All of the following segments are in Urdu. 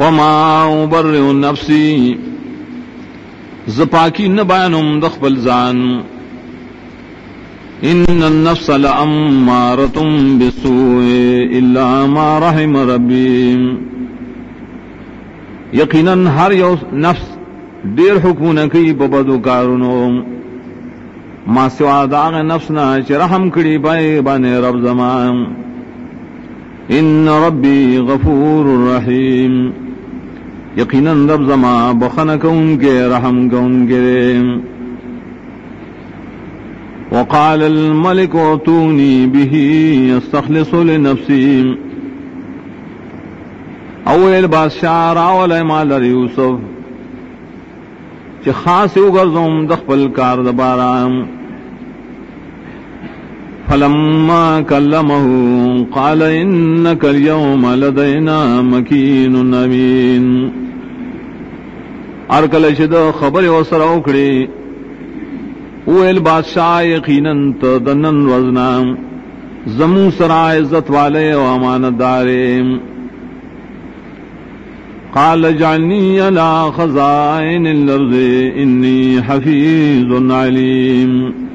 وما ابرئ نفسی زپاکی نبانم دخبل زان ان النفس لامارۃ بالسوء الا ما رحم ربی یقیناً ہر یو نفس دیر حکم نکی ببدو کارونو ما سوا داغ نفسنا چی رحم کری بائے بانے رب زمان ان ربی غفور رحیم یقیناً رب زمان بخنکون کے رحم کون کے وقال الملک اتونی به استخلص لنفسی اول بادشاہ راول مال یوسف چی خاص اگرزم دخپل کار دبارام فلما کلمه قال انک اليوم لدینا مکین امین ارکل شد خبر وسر اوکڑی اویل بادشاہ یقیناً تدنن وزنام زمو سرا عزت والے و امانت دارے قال اجعلنی علی خزائن الارض انی حفیظ علیم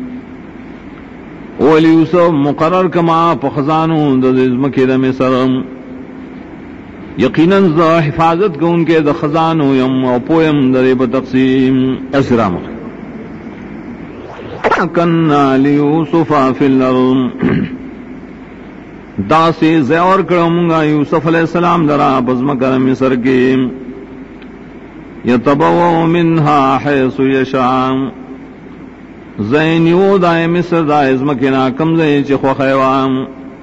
اولی یوسف مقرر کما پخزانو دزمکی دم سرم یقیناً ذا حفاظت کو ان کے دخزانو یم و پویم دریب تقسیم اسرام کننا لیوسف فی الارض دا سے زیور کرمگا یوسف علیہ السلام درا بزم کرم مصر کی یتبوؤ منها حیث یشاء زینیو دائے مصر دائے ازمکنا کم زی چخو خیوام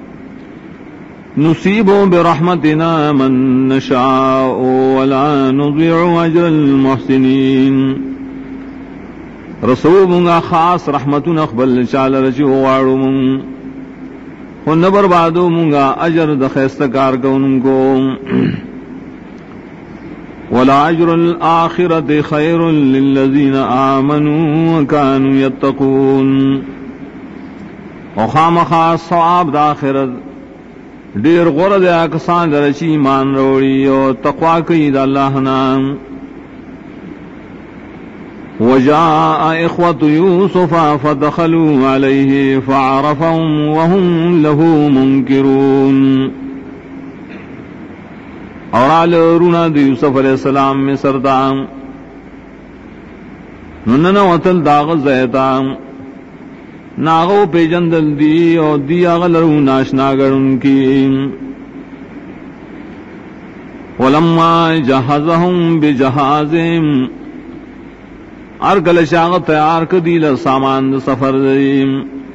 نصیبو برحمتنا من نشاء ولا نضيع اجر المحسنین رسول منگا خاص رحمتون اقبل چال رچو وارو من و نبر بادو منگا اجر دخیستکار کون کو ولا اجر الآخرت خیر للذین آمنوا وکانوا یتقون و خام خاص ثواب داخرت دیر غرد اکسان درچی ایمان روڑی و تقوی کی دا اللہ نام وجاء اخوة يوسف فدخلوا عليه فعرفهم وهم له منكرون اور آل رونا دی یوسف علیہ السلام میں سردام نننا وطل داغ زیتام ناغو پی جندل دی اور دی اغلرو ناشناگر ان کی ولما جہزهم بجہازهم ارکل شاغ تیار کدیل سامان سفر دیم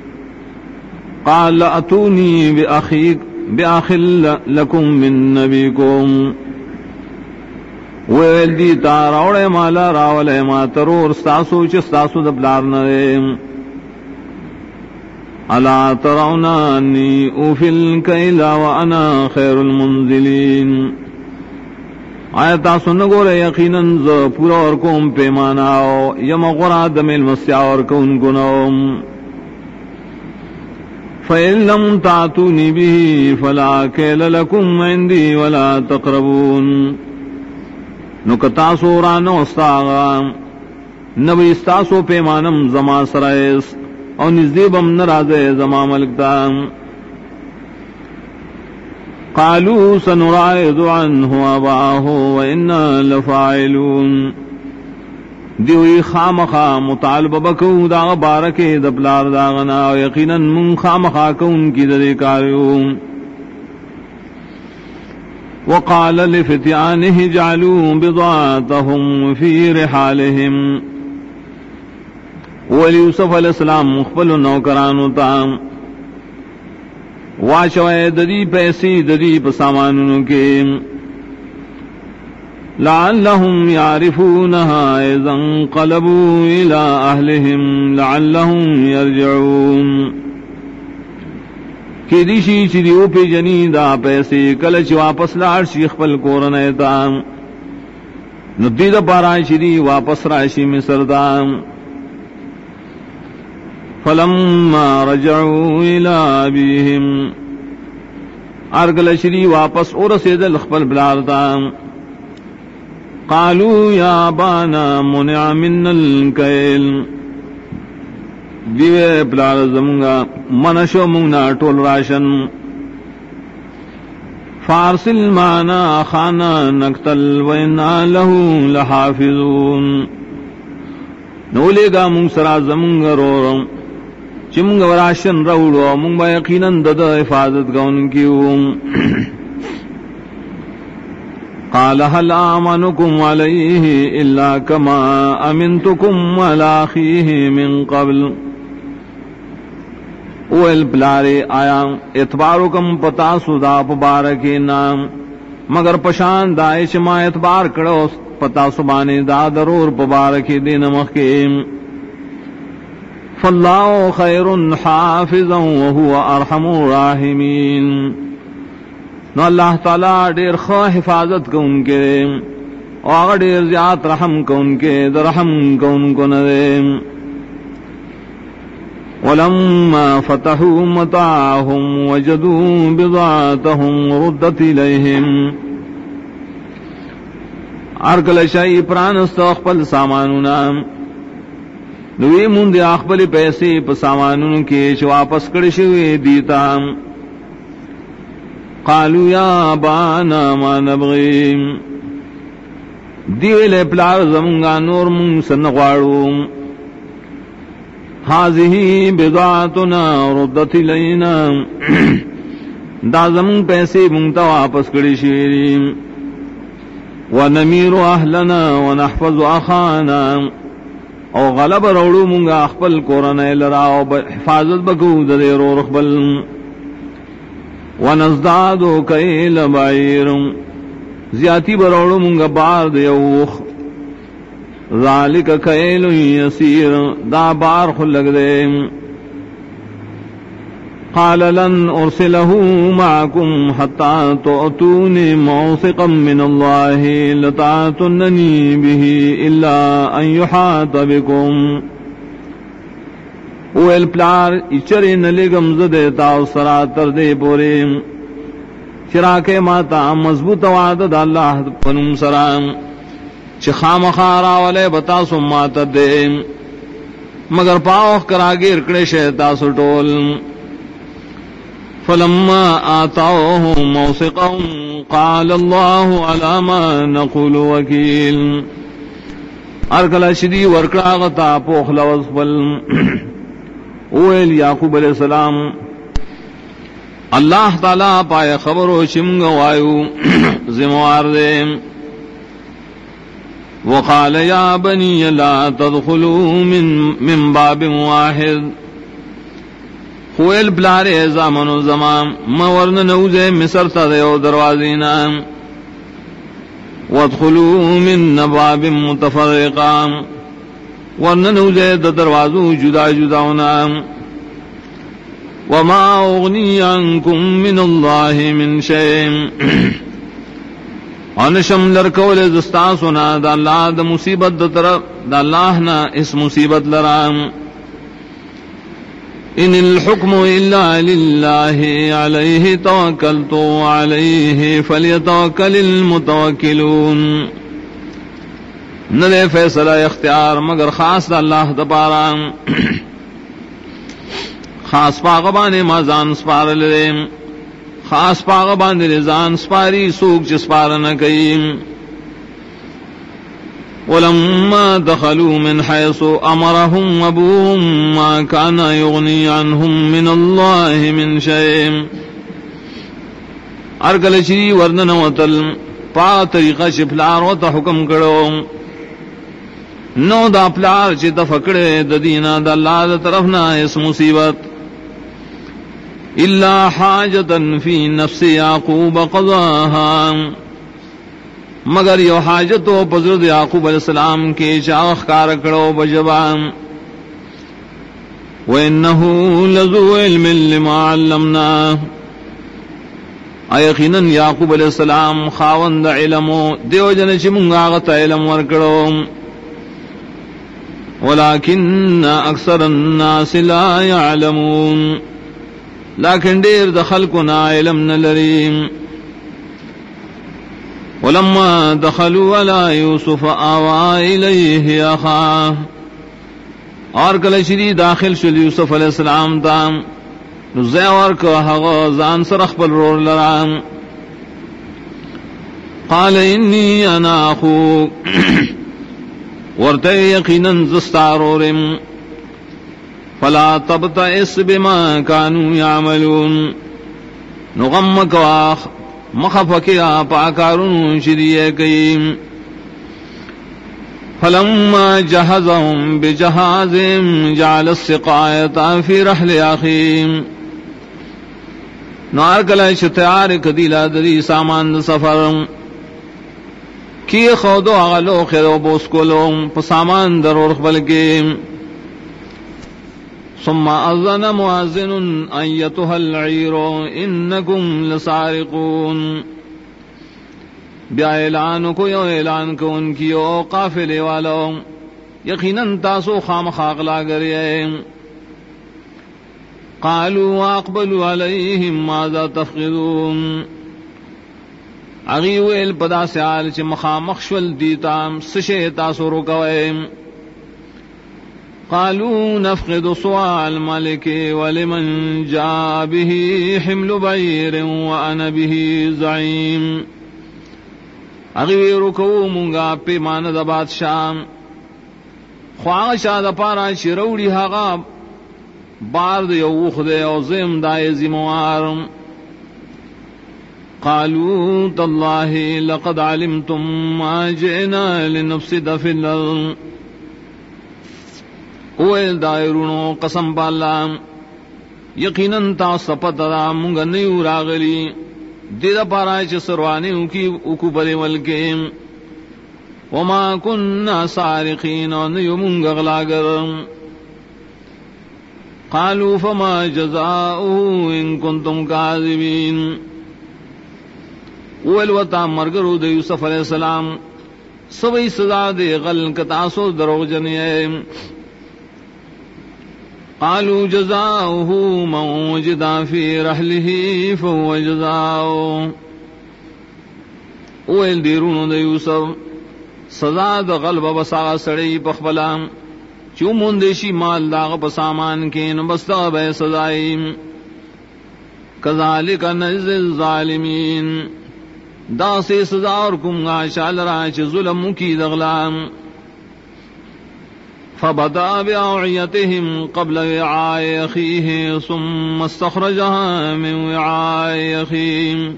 قال اتونی بأخل لکم من نبیکم ویل دی تاروڑے مالا راولے ما ترور ستاسو چستاسو دپلار نریم الا ترونا انی اوفی الکیلا وانا خیر المنزلین آیتا سن گورے یقیناً ز پورا اور کوم پیماناو یم غرا دمیل مسیا اور کون گنوم فَإِن لَّمْ تَأْتُونِ بِهِ فَلَا كَيْلَ لَكُمْ عِندِي وَلَا تَقْرَبُونَ نکتاسو رانو استاغا نبی استاسو پیمانم زما سرائس اور نزدیبم نراز زما ملکتام قالوا سنراعد عنه أباه وإنا لفاعلون دیوی خامخا مطالبہ بکو دا بارک دپلار داغنا یقینا من خامخا کون کی دے کاریوں وقال لفتيانه جعلوا بضاعتهم في رحالهم ولیوسف علیہ السلام مخبل نوکرانو تام واشوائے ددی پیسی ددی پسامانوں کے لعلهم يعرفونها اذا انقلبوا الى اهلهم لعلهم يرجعون کہ دیشی چیدیو پی جنی دا پیسے کلچ واپس لاڑ شیخ پل کورن ایتام ندی دا پارا چیدی واپس راشی مصر دام فلما رجعوا الى ابيهم ارگل شری واپس اور سید الخبل بلالتا قالوا یا ابانا منع منا الکیل دیوے پلار زمونگا منشو مونگنا ٹول راشن فارسل معنا اخانا نقتل وإنا له لحافظون نولے گا مونگ سرا زمونگا رورم چمونگا وراشن روڑو مونگ با یقیناً دد حفاظت گون کیوں قال هل آمنكم عليه إلا كما أمنتكم على أخيه من قبل اویل پلارے آیا اتبارکم پتا سدا پبارکی نام مگر پشان دائش ما اتبار کرو پتا سبانے دا درور پبارکی دین مخیم فاللہ خیر حافظا وهو ارحم الراحمین نو اللہ تعالی دیر خواہ حفاظت کو ان کے اور دیر زیاد رحم کو ان کے درحم کو ان کو نرے ولما فتحوا متاعهم وجدوا بضاعتهم ردت إليهم ارکل شای پرانست اخپل سامانونا نوی مند اخپل پیسے پا سامانون کے چو واپس کرشوی دیتا قالوا یا ابانا ما نبغی دیویل پلار زمونگا نور مون سنغوارو هذه بضاعتنا ردت الینا دا زمون پیسے مونتا واپس کری شیریم ونمیر اہلنا ونحفظ اخانا او غلب روڑو مونگا اخبل قرآن لرا او حفاظت بکو دے رو رخبل ونزدادو کئیل بعیر زیادی بروڑو مونگا بار دیوخ ذالک کیل یسیر دا بار خلق دے قال لن ارسلہ معکم حتی تؤتونی موثقا من اللہ لتعتننی به الا ان یحاط بکم اویل پلار اچری نلگم زدیتا سراتر دے پورے چراکے ماتا مضبوط وعدد اللہ پنم سرام چخام خارا والے بتا سمات دے مگر پاوخ کرا گیر کڑے شیطا سٹول فلما آتاوه موثقهم قال الله على ما نقول وکیل ارکل شدی ورکڑا غتا پوخ لوز بل اویل یعقوب علیہ السلام اللہ تعالی پائے خبرو شمگ وایو زموار دے وقال يا بني لا تدخلوا من باب واحد خویل بلارے زامن و زمان مورن نوزے مصر تدیو دروازینا وادخلوا من باب متفرقا ورن نوزے دروازو جدا جداونا وما اغنی عنکم من اللہ من شیم انشم لرکول زستا سنا دا اللہ دا مصیبت دا طرف دا اللہ نا اس مصیبت لرام ان الحکم الا للہ علیہ توکلت علیہ فلیتوکل المتوکلون نہ دے فیصلہ اختیار مگر خاص دا اللہ دا پارا خاص پاغبان مازان سپار لریم خاص پاغ باندھ رضان سپاری سوک چسپار نہ کئیم ولما دخلوا من حيث امرهم ابوهم ما كان يغني عنهم من الله من شيء ارگل چری ورنن وتل پا طریقہ شفلار و تا حکم کرو نو دا پلار چی تفکڑے ددینا دا اللہ دا طرفنا اس مصیبت الا حاجتا فی نفس یعقوب قضاها مگر یو حاجتو بزرد یعقوب علیہ السلام کے چاخ کار کرو بجبان وَإِنَّهُ لَذُو عِلْمٍ لِمَا عَلَّمْنَا یقیناً یعقوب علیہ السلام خاوند علمو دیو جن چی منگا غت علم ورکڑو ولیکن اکثر الناس لا يعلمون لیکن دیر دخل کو نا علم نہ لریم ولما دخلوا على يوسف آوى إليه أخاه اور کله چې داخل شو یوسف علیہ السلام ته نو زیور کو هغه ځان سره خپل رور لرام قال انی انا اخوک ورته یقینا زستارورم فلا تبتئس بما كانوا يعملون نغمک واخ مخفکیا پاکارون شریع کئیم فلما جهزهم بجهازهم جعل السقاية في رحل أخيهم نار کلا شتیار کدیلا دری سامان سفر کی خودو اغلو خیرو بوسکولو پسامان درور خبلکی ثم اذن مؤذن ایتها العیر انکم لسارقون بیا اعلان کو یو اعلان کو ان کی او قافلے والوں یقیناً تاسو خام خاق لا گرے قالوا واقبلوا علیہم ماذا تفقدون اغي ویل پدا سیال چ مخامخ شول دیتا سشے تاسو رکوے قالوا نفقد صواع الملك ولمن جاء به حمل بعير وانا به زعيم اغي رکو مونگا پیمان د بادشاہ خواہ شاد پارا شروڑی هغا بارد یو خدے او زم دای زموار قالوا تالله لقد علمتم ما جئنا لنفسد في الارض اویل دائرونو قسم بالله یقینا تا سپترا مونگا نیو راغلی دیدہ پارا چ سروانی کی اکو بلے ملکے وما كنا سارقین نیومنگ غلاگر قالوا فما جزاؤه ان کنتم کاذبین اولوتا مرگرو دے یوسف علیہ السلام سبئی سزا دے غل کتاسو دروغ جنیے قالوا جزاؤه من وجد في رحله فهو جزاؤه اویل دیرونو دے یوسف سزا دا غلب بسا سڑی پخبلام چو مندشی مال داغ پسامان کین بستا بے سزائیم کذالک نجزی الظالمین دا سے سزا اور کمگا شال راچ ظلم کی دغلام فبدأ بأوعيتهم قبل وعاء أخيه ثم استخرجها من وعاء أخيه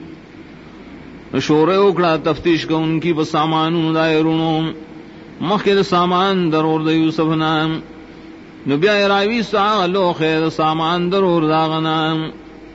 شورے اکڑا تفتیش کا ان کی بسامان دائرونو مخید سامان درور دا یوسف نام نبی راوی سا لو خیر سامان درور داغنا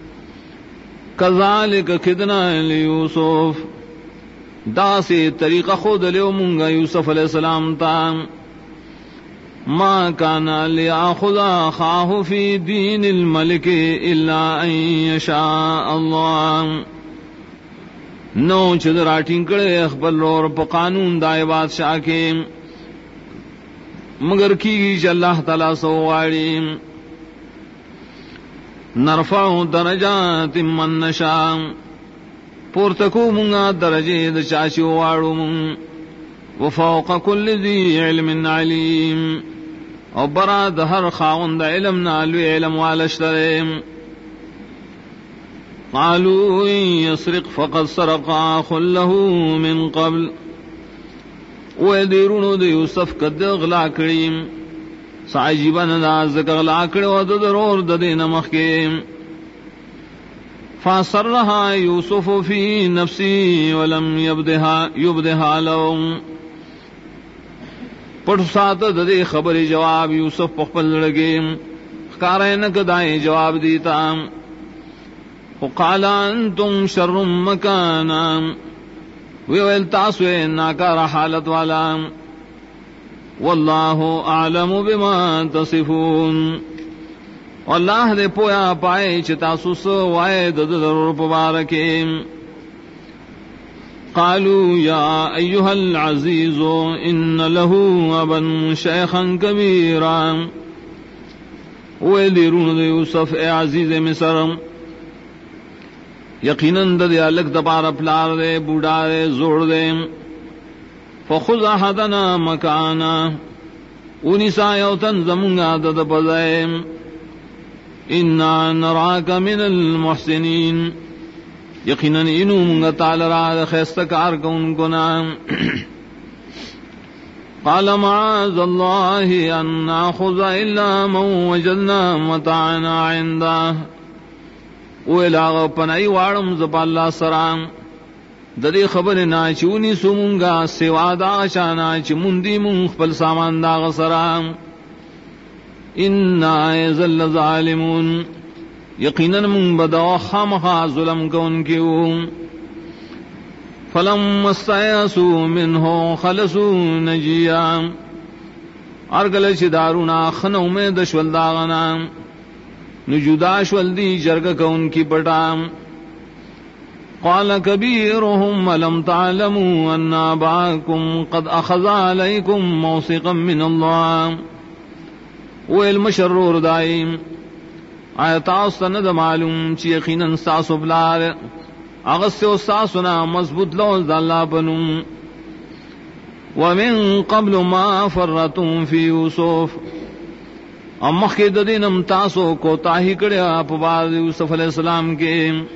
کذالک کدنا لیوسف دا سے طریقہ خود لیو منگا یوسف علیہ السلام تام ما كان ليأخذ أخاه في دين الملك إلا أن يشاء الله نو چدرا ٹنکڑے اخبر اور پا قانون دائے بادشاہ کے مگر کی اللہ تعالیٰ سواری نرفع درجات من نشاء پورتکو منگا درجے دچاشی وارو من وفوق كل ذي علم عليم او براد ہر خاوند علم نالوی علم والشترم قالوا إن يسرق فقد سرق أخ له من قبل ويديرون دي يوسف قد غلا کریم سعجبا ناز غلا کرو درور ددین مخکیم فسرها يوسف في نفسه ولم يبدها لهم پٹھ سات ددے خبر جواب یوسف پخپل لگے کارین کدائے جواب دیتا وقال انتم شر مکانا ویل تاسوے ناکار حالت والا واللہ اعلم بما تصفون واللہ دے پویا پائے چتاسو سوائے ددر پبارکے قالوا يا أيها العزيز إن له أبا شيخا كبيرا ويديرون يوسف اے عزیز مصر یقیناً د الک دپار پلار دے بوڑھا دے زوڑ دے فخذ احدنا مکانا انسا یوتن زمونگا دد پزائے انا نراک من المحسنین یقیناً انو منگا تعالی خیستکار کون کنا قال معاذ اللہ ان ناخذ الا من وجدنا متاعنا عنده ویلاغ پنائی وارم زپا اللہ سرام ددی خبر نا چونی سمونگا سوا دا چانا چ مندی من خپل سامان دا غسرام انا ذل ظالمون یقیناً من بدا خامخا ظلم کون کیو فلم استیاسوا منہ خلصوا نجیا ارگل چ دارونا خنو میں دشول داغنا نجودا شول دی جرگ کون کی پٹام قال كبيرهم ألم تعلموا أن أباكم قد أخذ عليكم موثقا من الله والمشرور دائم آیت آستند معلوم چی یقیناً ساسو بلار اغسط و ساسونا مضبوط لوز اللہ بنم ومن قبل ما فرتم فی یوسف امخ کے دینم تاسو کو تاہی کڑیا پبار یوسف علیہ السلام کے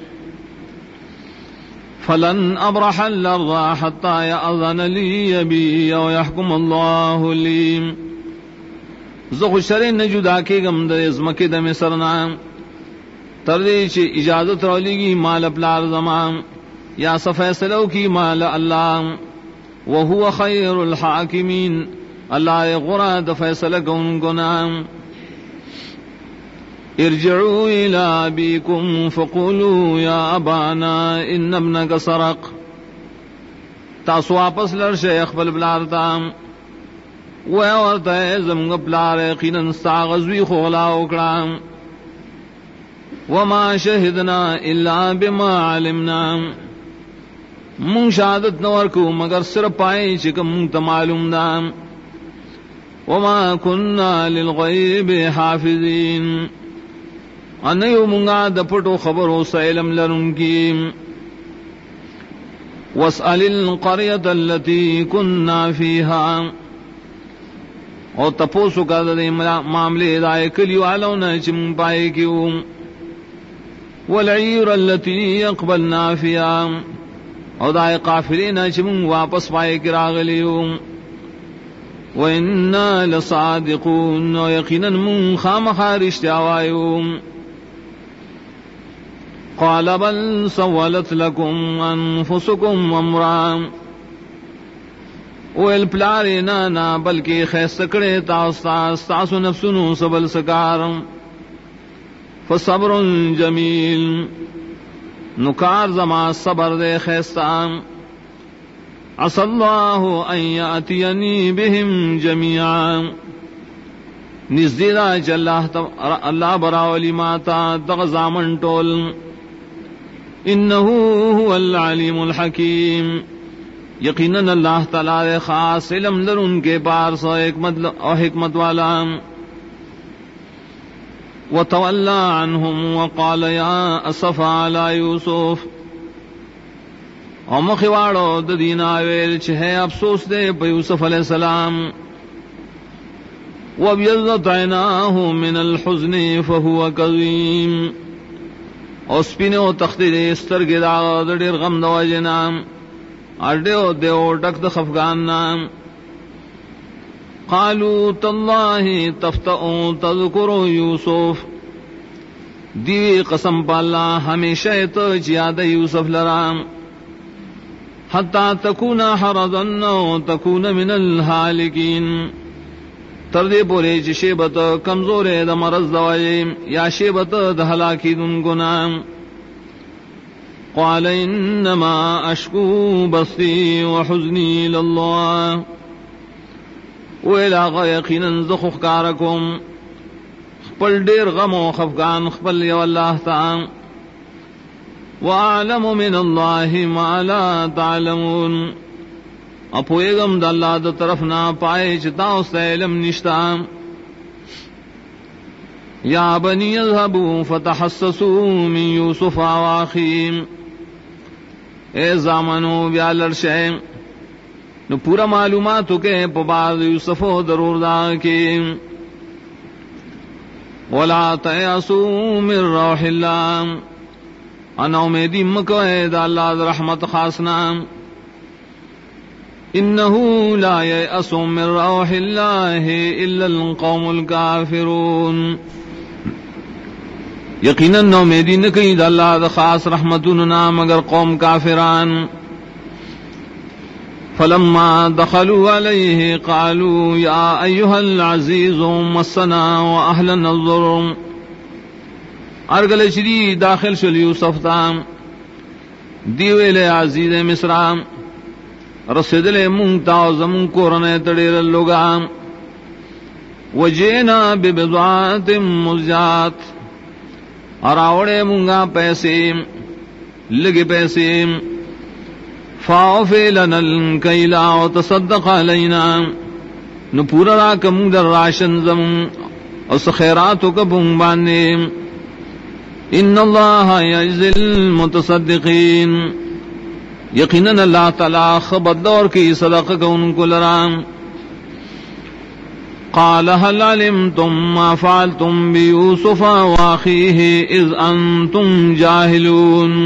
فلن ابرح الارض حتى يأذن لي ابي او يحكم الله لي زخ شرین جدا کے گم د ازمکے د مصرنا تردی چ اجازت رولیگی مال پلار زمان یا فیصلو کی مال اللہ وهو خیر الحاکمین اللہ غرا د فیصلہ کون گنا ارجعوا الى ابيكم فقولوا يا ابانا ان ابنك سرق تاسو واپس لر شیخ بل بلارتام وورتا زمگ پلار یقیناً ساغزوی خولا اکڑام وما شہدنا الا بما علمنا من شہادت نورکو مگر سر پائے چکم تمعلوم دام وما کننا للغیب حافظین انیو منگا دپٹو خبرو سیلم لرن کی واسأل القریة التي كنا فيها اور تپوسو کا دے معاملے دائے کلیو آلونا چم پائے کیو والعیر التي اقبلنا فيها اور دائے قافلین چم واپس پائے کراغلیو وَإِنَّا لَصَادِقُونَ وَيَقِينًا مُنْ خَامَخَا رِشْتِعَوَائِيُ قَالَ بَلْ سَوَّلَتْ لَكُمْ أَنفُسُكُمْ أَمْرًا ویل پلارے نانا بلکہ خیستکڑے تاسو نفسنو سبل سکارم فصبر جمیل نکار زما صبر دے خیستام عسى الله ان ياتيني بهم جميعا نزدیدا چ اللہ براولی ماتا دغزامن ٹول انه هو العلیم الحکیم یقیناً اللہ تعالی خاص علم در ان کے پار سو حکمت والا وتولى عنهم وقال يا اسف على يوسف او مخواڑو ددینا ویل چھے افسوس دے پہ یوسف علیہ السلام وابیضت عیناہ من الحزن فہو کظیم او سپینو تختی دے استرگی دا دیر غم دو جنام اڈیو دیو ڈک د خفگان نام قالوا تاللہ تفتؤ تذکر یوسف دیوی قسم پا اللہ ہمیشہ تو یاد یوسف لرام حتی تکون حرضا او تکون من الحالکین تردے پورے چی شیبت کمزور دا مرض دوائی یا شیبت دا ہلاکی دن گنام قال انما اشکو بثی وحزنی للہ ویلاغ یقینا زخخ کارکم خپل دیر غم و خفگان خپل یو اللہ تعالی وَأَعْلَمُ مِنَ اللَّهِ مَا لَا تَعْلَمُونَ اپویگم دا اللہ دا طرفنا پائے چتا اس علم نشتا یا بنی اذهبوا فتحسسوا من یوسف وَأَخِیهِ اے زامنو بیا لرشے نو پورا معلوماتو کے پباز یوسفو ضرور دا کی ولا تیاسو من روح اللہ انا امیدی مکوئے دا اللہ دا رحمت خاصنا انہو لا یأسو من روح اللہ الا القوم الکافرون یقیناً نو امیدی نکی دا اللہ دا خاص رحمتنا مگر قوم کافران فلما دخلوا علیہ قالوا یا ایہا العزیز مسنا واہلنا الضر ارگل شری داخل شل یوسف تام دیویل عزیز مصرام رسدل منتا زمون کورنے تڑیر اللوگام وجینا ببضاعت مزجات اراوڑے منگا پیسے لگے پیسے فاوفی لنا الکیلا وتصدق علینا نو پورا راک منگ در راشن زمون اس خیراتو کبھنگ باندے ان اللہ یجزی المتصدقین یقیناً اللہ تعالی خبر دور کی صدقہ کا ان کو لرام قال هل علمتم ما فعلتم بيوسف واخيه اذ انتم جاهلون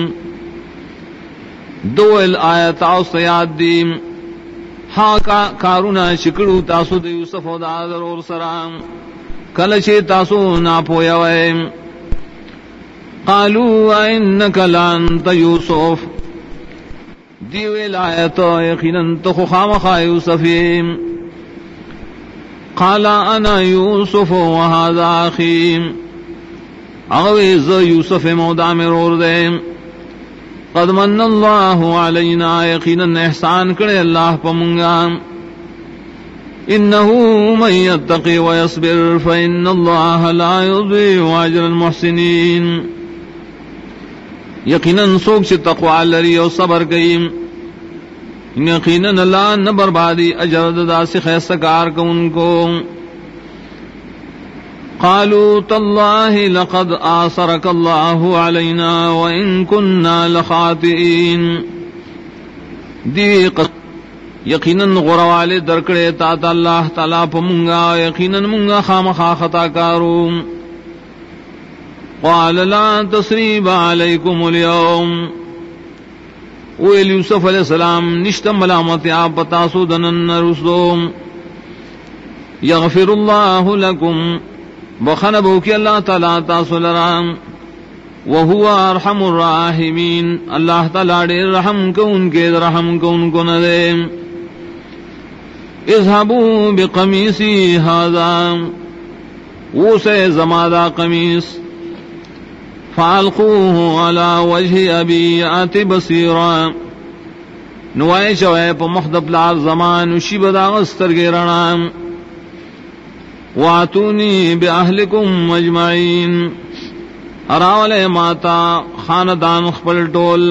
دو الآیت آسیاد دیم ہاں کارونا شکڑو تاسو دا یوسف و دا ضرور سرام کلچے تاسو ناپویا ویم قالوا انک لانت یوسف دیو الآیت یقیناً تخو خامخا یوسفیم قال انا یوسف و هذا اخیم اغویز یوسف مودا مرور دیم قد من اللہ علینا یقیناً احسان کرے اللہ پمنگا انہو من یتقی ویصبر فإن اللہ لا یضیع اجر المحسنین یقیناً سوک سے تقوی لری و صبر کئیم یقیناً اللہ نہ بربادی اجر دا سے خیستکار کو ان کو قالوا تالله لقد آثرك الله علينا وإن كنا لخاطئين یقیناً غروالے درکڑے تا اللہ تعالیٰ پمنگا یقیناً منگا خامخا خطا کارو قال لا تثریب علیکم اليوم ویل یوسف علیہ السلام نشتم ملامت آپ پتاسو دنن رسوم یغفر اللہ لکم بخنبو کی اللہ تعالیٰ تاسو لرام وہو ارحم الراحمین اللہ تعالیٰ دیر رحم کو ان کے رحم کو ان کو ندے اذهبوا بقمیسی ھذا وہ سے زمادہ قمیص فالقوه على وجه ابی آتی بصیرا نوائے شوائے پا مخدب لار زمان وشی بداغستر گرنام واتونی باہلکم مجمعین اراولے ماتا خاندان خپل ٹول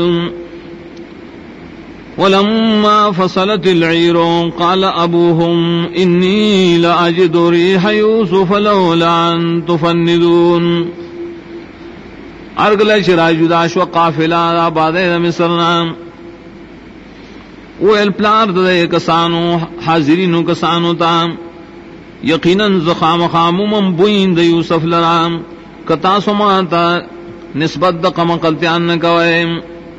ولما فصلت العیر قال ابوهم انی لاجد ریح یوسف لولا ان تفندون ارگل شراج داش و قافلہ آباد مصرنا ویل پلار دے کسانو حاضرینو کسانو تام یقیناً زخام خامومم بوین د یوسف لرام کتا سماتا نسبت د قمقلتیان نکوئیم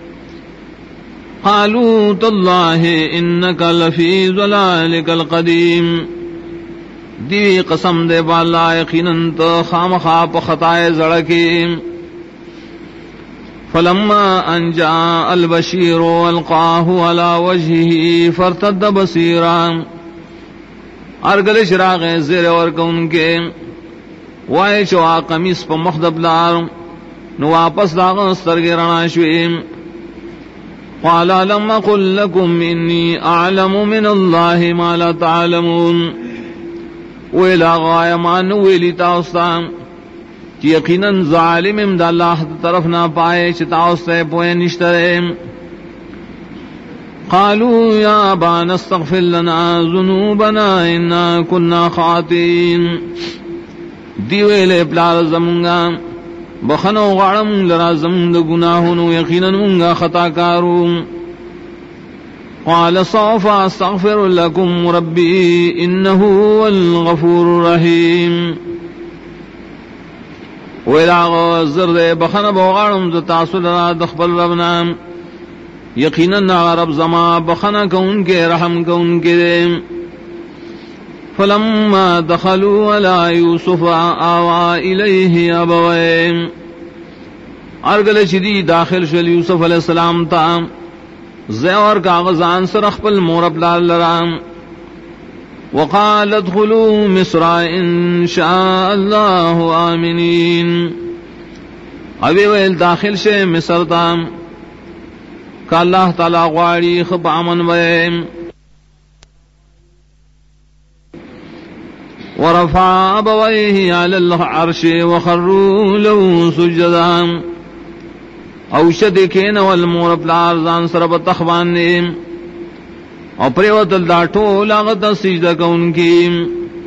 قالوا تاللہ انک لفی ضلالک القدیم دیوی قسم دے بالا یقیناً تو خام خواب خطائے زڑکیم فلما ان جاء البشیر والقاه على وجهه فارتد بصیرا ارگل شراغ زیر اور کون کے وائے چوا قمیص پا مخدب لار نو واپس داغ سترگی رنا شویم قال لم اقل لكم انی اعلم من اللہ ما لا تعلمون ویلا غایا مان ویلی تاؤستان کہ یقیناً ظالم امد اللہ طرف نہ پائے چتاؤستے پوئے نشترے قالوا یا ابانا استغفر لنا ذنوبنا انا كنا خاطئین دیویلے پلار زمونگا بخنو غارم لرا زمند گناہنو یقیناً منگا خطا کارو قال سوف استغفر لكم ربي انه هو الغفور الرحيم. ویلا زرد بخن بوغارم ز تاسو لرا دخبل ربنا یقینا رب زما بخن کون کے رحم کون کے. فلما دخلوا على يوسف آوى إليه أبويه ارگل چدی داخل شل یوسف علیہ السلام تا زیور کاغذان سرخ پل مورب لال لرام وقال ادخلوا مصر ان شاء الله آمنین. ابھی ویل داخل شے مصر تام کا اللہ تعالی غواری خب امن ویم. ورفع أبويه على العرش وخروا له سجدا. اوشد کین والمور پلار زان سرب تخوان نے اور پریوت الداٹو لاغت سجدہ کون کی.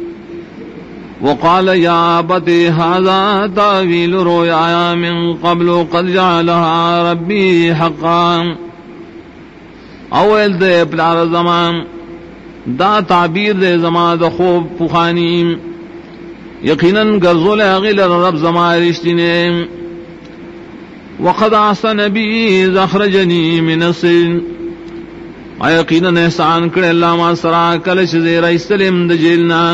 وقال يا أبت هذا تأويل رؤياي من قبل قد جعلها ربي حقا. اول دے پلار زمان دا تعبیر دے زمان دا خوب پخانی یقیناً گرزول اغیل رب زمان رشتینے. وقد احسن بی اخرجنی من السجن یقیناً احسان کرے اللہ ما سرا کلش زیر استلم دا جیلنا.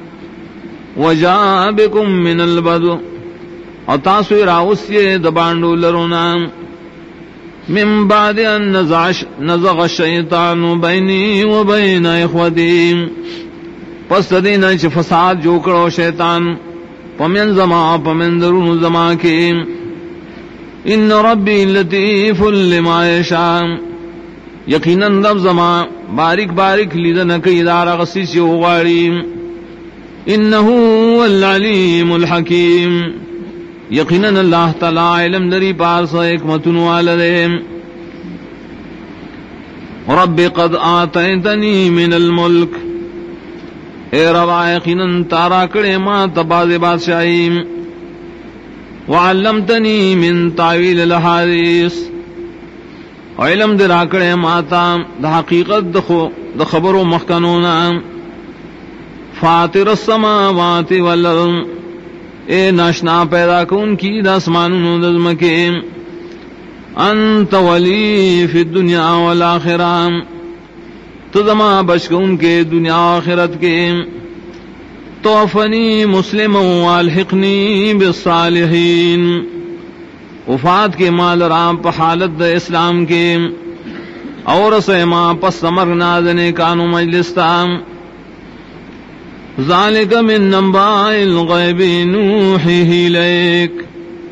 وجاء بکم من البدو اور تاسوی راوسی دا باندو لرونا من بعد ان نزغ الشیطان بینی و بین اخوتی. پس دینا چھ فساد جو کرو شیطان پمن زما پمن درون زما کی. ان ربی لطیف لما یشاء یقیناً رب زما باریک باریک لیدن کی دار غسی سے غاری. انہو العلیم الحکیم یقیناً اللہ تعالی علم دری پاس حکمت والدے. رب قد آتیتنی من الملک اے رب یقیناً تارا کڑے ما تباز بادشاہی. وعلمتنی من تعویل الحدیث علم درا کڑے ماتا دا حقیقت دا خبر و مخکنونا. فاطر السماوات والارض اے ناشنا پیدا کون کی داسمانوں دزمکے. انت ولی فی الدنیا والآخرہ تزما بچکون کے دنیا آخرت کے. توفنی مسلم والحقنی بالصالحین وفات کے مال رام پہ حالت دا اسلام کے اور سیما پس سمر نازنے کانو مجلس تام. ذالک من نباء الغیب نوحیہ الیک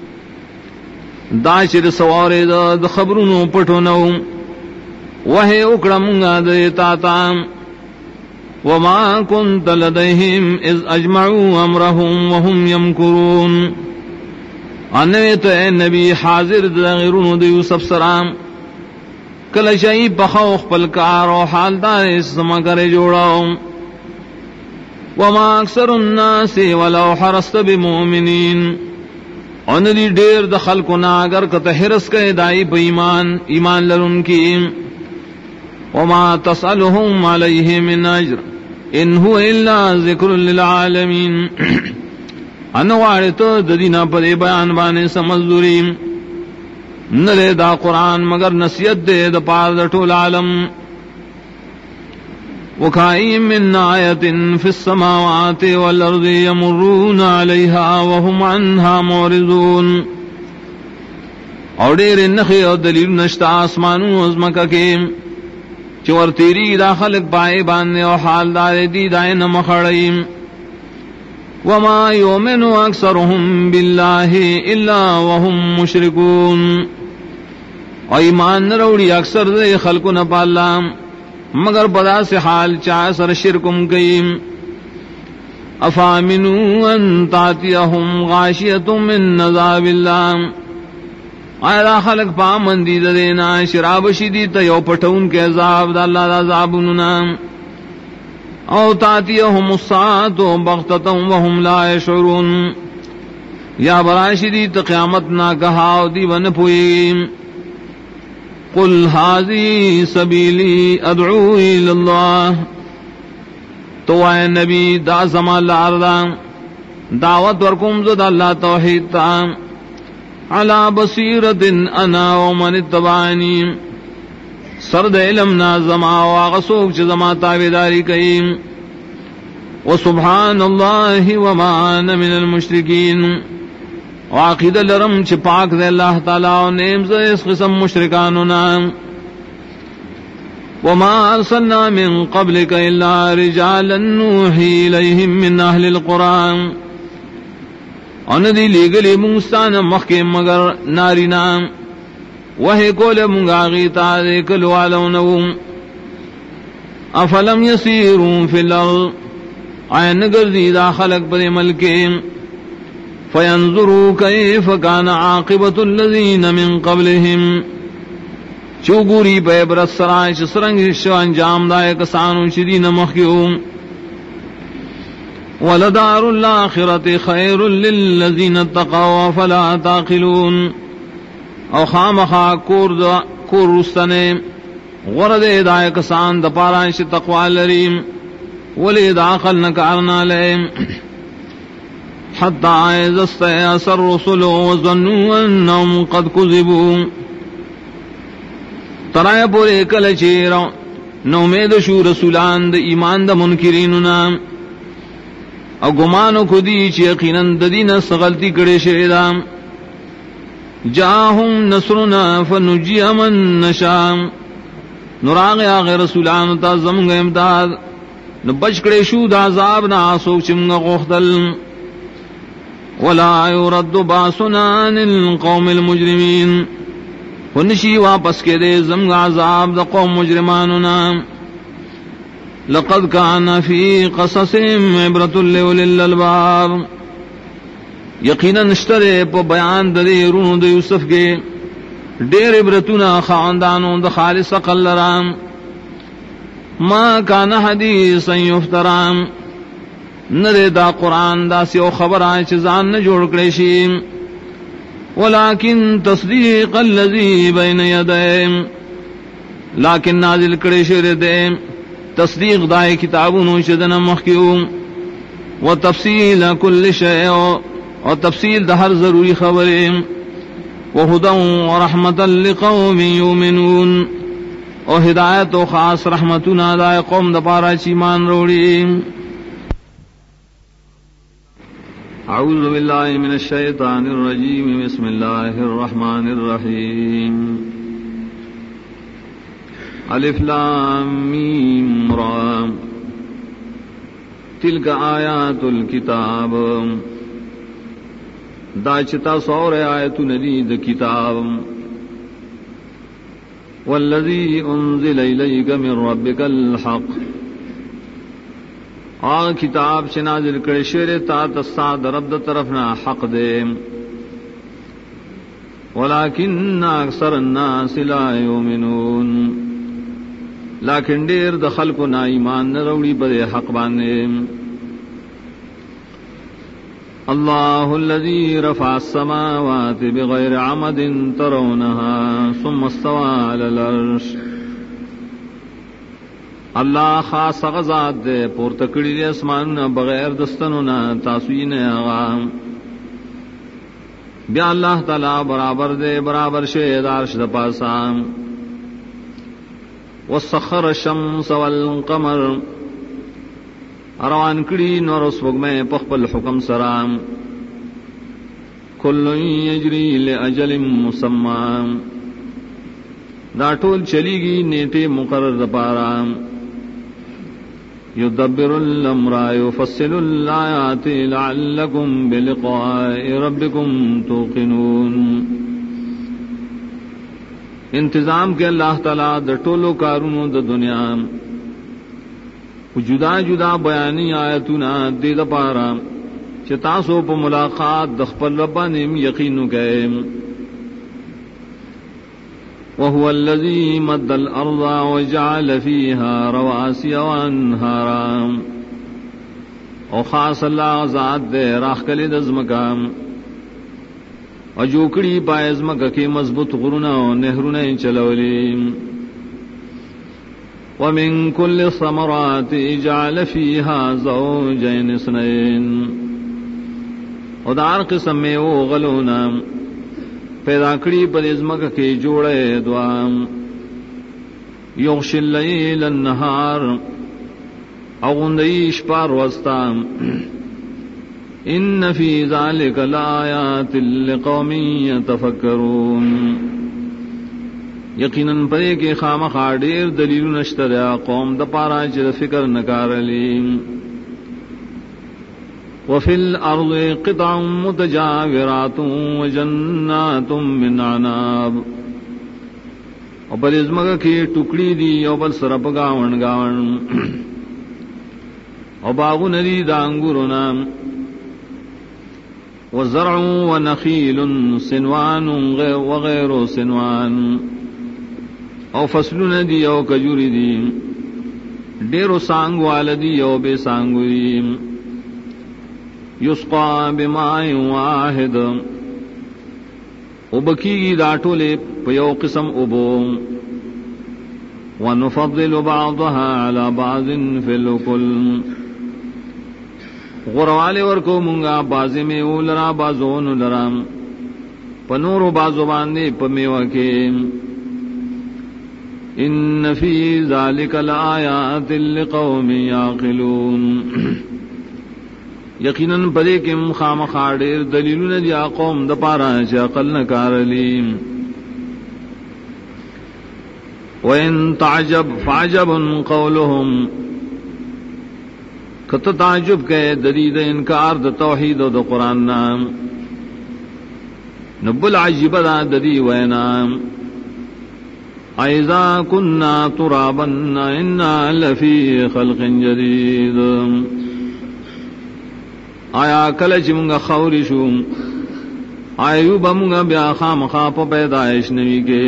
داشر سوارے دا خبرونو پٹھونو وحی اکڑمگا دیتا تام. وما كنت لديهم اذ اجمعوا امرهم وهم يمكرون انویت اے نبی حاضر دغیرون د یوسف سلام کل شئی بخوخ پلکار و حالدار اسما کرے جوڑاؤ. وما اکثر الناس ولو حرست بمؤمنین ان دی دیر دخل کنا اگر کت حرس کے دائی با ایمان لرن کی. وما تسألهم علیہ من اجر ان هو الا ذکر للعالمین انوارت ددینا پر بیان بانے سمزدوری نلے دا قرآن مگر نصیحت دے دا پار دا طول عالم. وکائیم من آیت فی السماوات والارض یمرون علیہا وهم عنها معرضون اور دیر نخی اور دلیل نشتا آسمانوں عظمکہ کے چور تیری دا خلق بائے باندے اور حال دار دی دائن مخڑیم. وما یومن اکثرهم باللہ الا وهم مشرکون اور ایمان نروڑی اکثر دے خلق نپالا مگر بدا سے حال چاہ سر شرکم کئیم. افامنوا ان تاتیہم غاشیۃ من عذاب اللہ آیا خلق پامن دی دینا شراب شدید یو پٹھون کے عذاب دا اللہ دا عذابننا. او تاتیہم الساعۃ بغتۃ وهم لا یشعرون یا برا شدید قیامت نہ کہا دی ون پوئی. قل هذه سبیلی ادعو الی اللہ، تو اے نبی دا زما لار دا، دعوت ورکم زد اللہ توحید تا، علی بصیرت انا ومن اتبعنی، سرد علم نا زما واغسوک چ زما تابعداری کئیم، وسبحان اللہ وما انا من المشرکین، وعقید لرم چ پاک دے اللہ تعالی و نیم ز اس قسم مشرکاننا، وما ارسلنا من قبلک الا رجالا نوحی الیہم من اہل القرآن، اور ندی لیگلی منگستان مخی مگر نارینا، وہی کول منگا غیتا دیکلو علونو، افلم یسیرون فی الارض، آئین گردی دا خلق پر ملکیم، فینظروا کیف کان عاقبت الذین من قبلہم، چوگوری پہ برس سرائے چسرنگ شو انجام دائے کسانو چدین مخیوم، ولدار الآخرت خیر للذین اتقوا فلا تعقلون، او خامخا کور رستنے غرد دائے کسان دپارانش تقوی لریم، ولید عقل نکارنا لیم، حتی اذا استیأس الرسل وظنوا انہم قد کذبوا، ترائے پورے کل چیر نومید شو رسولان دا ایمان دا منکریننا، او گمانو کدی چی یقیناً ددین سغلطی کڑے شیدا، جاہم نصرنا فنجی من نشام، نراغ آغی رسولان تا زمگ امداد، نبچ کڑے شو دا عذاب نا آسوک چمگا غختل، ولا يرد باسنا عن القوم المجرمین، ونشی واپس کے دے زمگ عذاب دا قوم مجرماننا، لقد کان فی قصصهم عبرۃ لأولی الالباب، یقینا نشترے پا بیان دے رونو دے یوسف کے دیر عبرتنا خاندانوں دا خالص عقل لرام، ما کان حدیثا یفترام، نرے دا قرآن دا سی او خبر آئے چیزان نہ جوڑ کریشیم، ولیکن تصدیق الذی بین یدیم، لیکن نازل کرے شیر دے تصدیق دائے کتابوں شدن مخیوم، و تفصیل کل شیء، اور تفصیل دا ہر ضروری خبریں، وہدی و رحمتا لقوم یؤمنون، اور ہدایت و خاص رحمتنا دائے قوم دا پارا چیمان روڑی۔ اعوذ باللہ من الشیطان الرجیم، بسم اللہ الرحمن الرحیم، الف لام میم را، تلک آیات الکتاب، دا چتا سور آیت ندید کتاب، والذی انزل الیک من ربک الحق، آن کتاب سے نازل کرے شیر تا تستاد رب دا طرفنا حق دے، ولیکن اکثر الناس لا یؤمنون، لیکن دیر دا خلق نا ایمان نروڑی بدے حق باندے۔ اللہ الذی رفع السماوات بغیر عمد ترونها ثم استوى علی العرش، اللہ خاص غزاد دے پور تکڑی دے اسمانونا بغیر دستنونا تاسوین آغام، بیا اللہ تعالی برابر دے برابر شید عرش دا پاسام، وسخر الشمس والقمر، اروان کڑی نور اسبگ میں پخپل حکم سرام، کل یجری لأجل مسمى، دا ٹول چلی گی نیٹے مقرر دا پارام، یدبر الامر یفصل الآیات لعلکم بلقاء ربکم توقنون، انتظام کے اللہ تعالیٰ دا ٹولو کارونو دا دنیا جدا جدا بیانی آیتنا دے دا پارا چتاسو پا ملاقات دخپل ربانیم یقینو گئے، وهو الذي مد الأرض وجعل فيها رواسي وأنهارا، او خاص اللہ ذات دے راخ کلی دزمکام، او جوکڑی پائز مکہ کی مضبوط غرنا و نہرنا چلولی ومن کل الثمرات جعل فیہا زوجین اثنین او دار قسم میں وہ غلونا پیدا کری پر ازمک کے جوڑے دوام یغشی اللیل النہار اغندیش پار وستام ان فی ذالک لآیات لقوم یتفکرون یقیناً پرے کے خامخا ڈیر دلیل نشتریا قوم دپارا چر فکر نکارلیم وفی الارض قطع متجاورات وجنات من عناب اور بل ازمگا کی ٹکڑی دی اور بل سرپ گاون گاون اور باغ ندی دانگورنا وزرع ونخیل سنوان وغیر سنوان او فصل ندی او کجوری دی ڈیرو سانگ والدی او بے سانگوی یسقا بماء واحد ابکی داٹو لے پیو قسم ابو ونفضل بعضها على بعض في الكل غروالے ورکو منگا بازی میں اولرا بازون لرام پنور و بازو باندے پمیوہ کے ان فی ذالک لآیات لقوم یعقلون یقیناً پدے کم خامخا ڈیر دلیلون دیا قوم دپارا چا عقل نکارلیم وَإِن تَعْجَبْ فَعْجَبٌ قَوْلُهُمْ کت تعجب کے ددید انکار د توحید و د قرآن نام نب العجب دا ددی وینام اِذَا كُنَّا تُرَابًا إِنَّا لَفِي خَلْقٍ جَدِيدٍ آیا کلچ منگا خورشو آیوب منگا بیا خام خاپ پیدائش نوی کے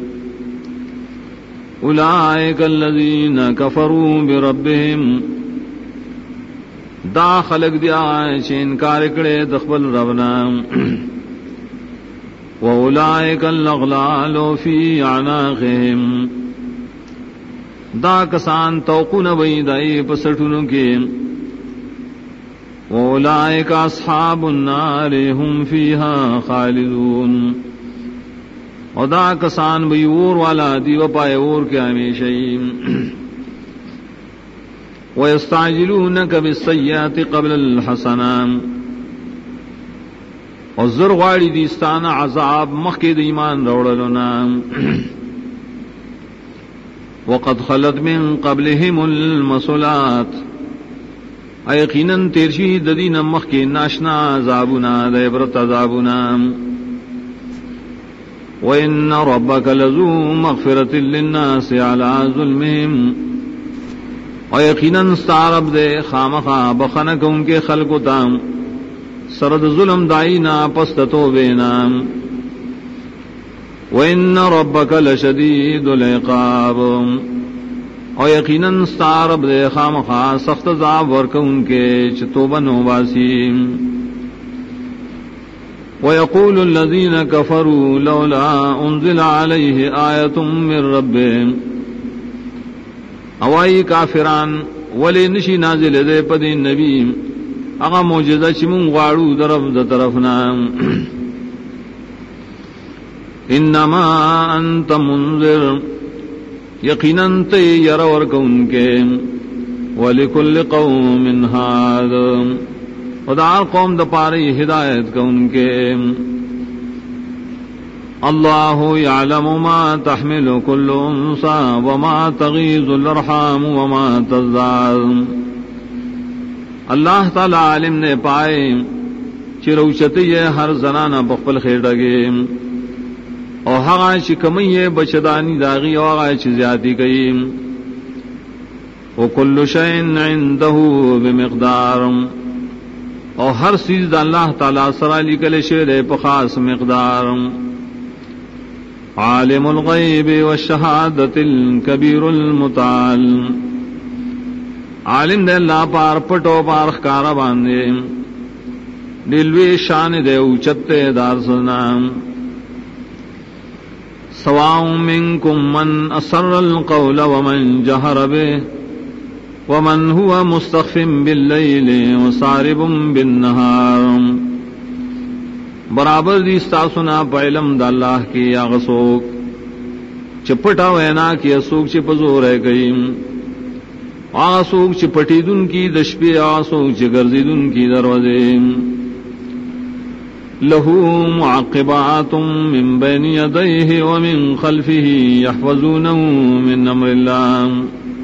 اولئک الذین کفروا بربہم دا خلق دیا چھ انکار کڑے دخبل ربنا واولئک الاغلال فی اعناقہم دا کسان توقن بیدائی پسٹنو کے اولئک اصحاب النار هم فیہا خالدون اور دا کسان بھی اور والا دیو پائے اور کے ہمیشہ ویستعجلونک بالسیئات قبل الحسنات اور زرغاڑی دیستان عذاب مخید ایمان روڑلنا وقد خلت من قبلهم المثلات یقیناً تیرشی ددین مخ کے ناشنا عذابنا دعبرت عذابنا وَإِنَّ رَبَّكَ لَذُو مَغْفِرَةٍ لِلنَّاسِ عَلَىٰ ظُلْمِهِمْ اور یقیناً ستارب دے خامخا بخنک ان کے خلق تام سرد ظلم دائینا پستتو بینام وَإِنَّ رَبَّكَ لَشَدِيدُ الْعِقَابِ اور یقیناً ستارب دے خامخا سخت عذاب ورک ان کے چتوبن و باسیم وَيَقُولُ الَّذِينَ كَفَرُوا لَوْلَا أُنزِلَ عَلَيْهِ آيَةٌ مِّن رَّبِّهِ اوائی کافران ولی نشی نازل دے پدی نبی اغا موجزہ چمون غاڑو درف دا طرفنا انما انت منذر یقیناً تی یرور کون کے وَلِكُلِّ قَوْمٍ هَادٍ خدا قوم دپاری ہدایت کون کے اللہ یعلم ما تحمل كل انثى وما تغیض الارحام وما تزداد اللہ تعالی عالم نے پائے چروچتی ہر زنانہ بخبل خیٹگے اور ہغا چکمی بچدانی داغی اور ہغا چ زیادتی گئی وکل شیء عنده بمقدار اور ہر چیز اللہ تعالی سرا لکل شعر پخاص مقدار عالم الغیب والشہادۃ الکبیر المتعال عالم دے اللہ پار پٹو پار خکارا باندے دلوی شان دے اوچت دار سنام سواء منکم من اسر القول ومن جہر به ومن هو مستخف باللیل وسارب بالنہار برابر دی استاسنا پا علم دا اللہ کی آغسوک چپٹا وینا کی اسوک چی پزور ہے گئیم آغسوک چی پٹی دن کی دشپی آغسوک چی گرزی دن کی دروازیم لہو معقبات من بین یدیہ ومن خلفہ یحفظونہ من امر اللہ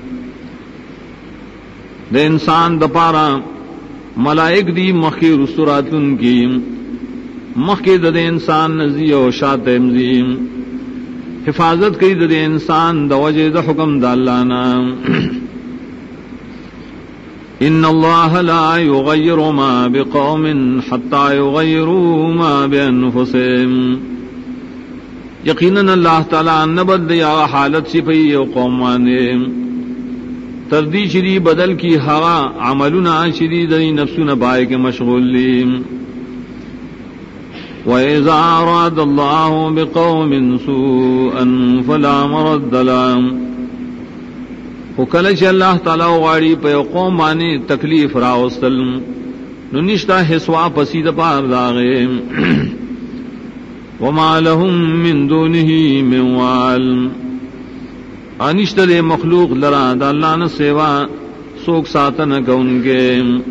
دے انسان دپارا ملائک دی مخی رسوراتن کی مخی دے انسان نزی و شاتم زیم حفاظت کی دے انسان دا وجہ دا حکم دا اللہ نام ان اللہ لا یغیر ما بقوم حتی یغیروا ما بانفسهم یقیناً اللہ تعالیٰ نبد یا حالت سی پئی و قومانے تردی شری بدل کی ہوا عملنا شری دنی نفسنا بائے کے مشغول لیم وَإِذَا أَرَادَ اللَّهُ بِقَوْمٍ سُوءًا فَلَا مَرَدَّ لَهُ وکلچ اللہ تعالی غاڑی پہ قوم مانی تکلیف راوستل نو نشتا حسوا پسید پار داغے وما لهم من دونه من وال انشت دے مخلوق لرا دا اللہ نہ سیوا سوک ساتن کون کے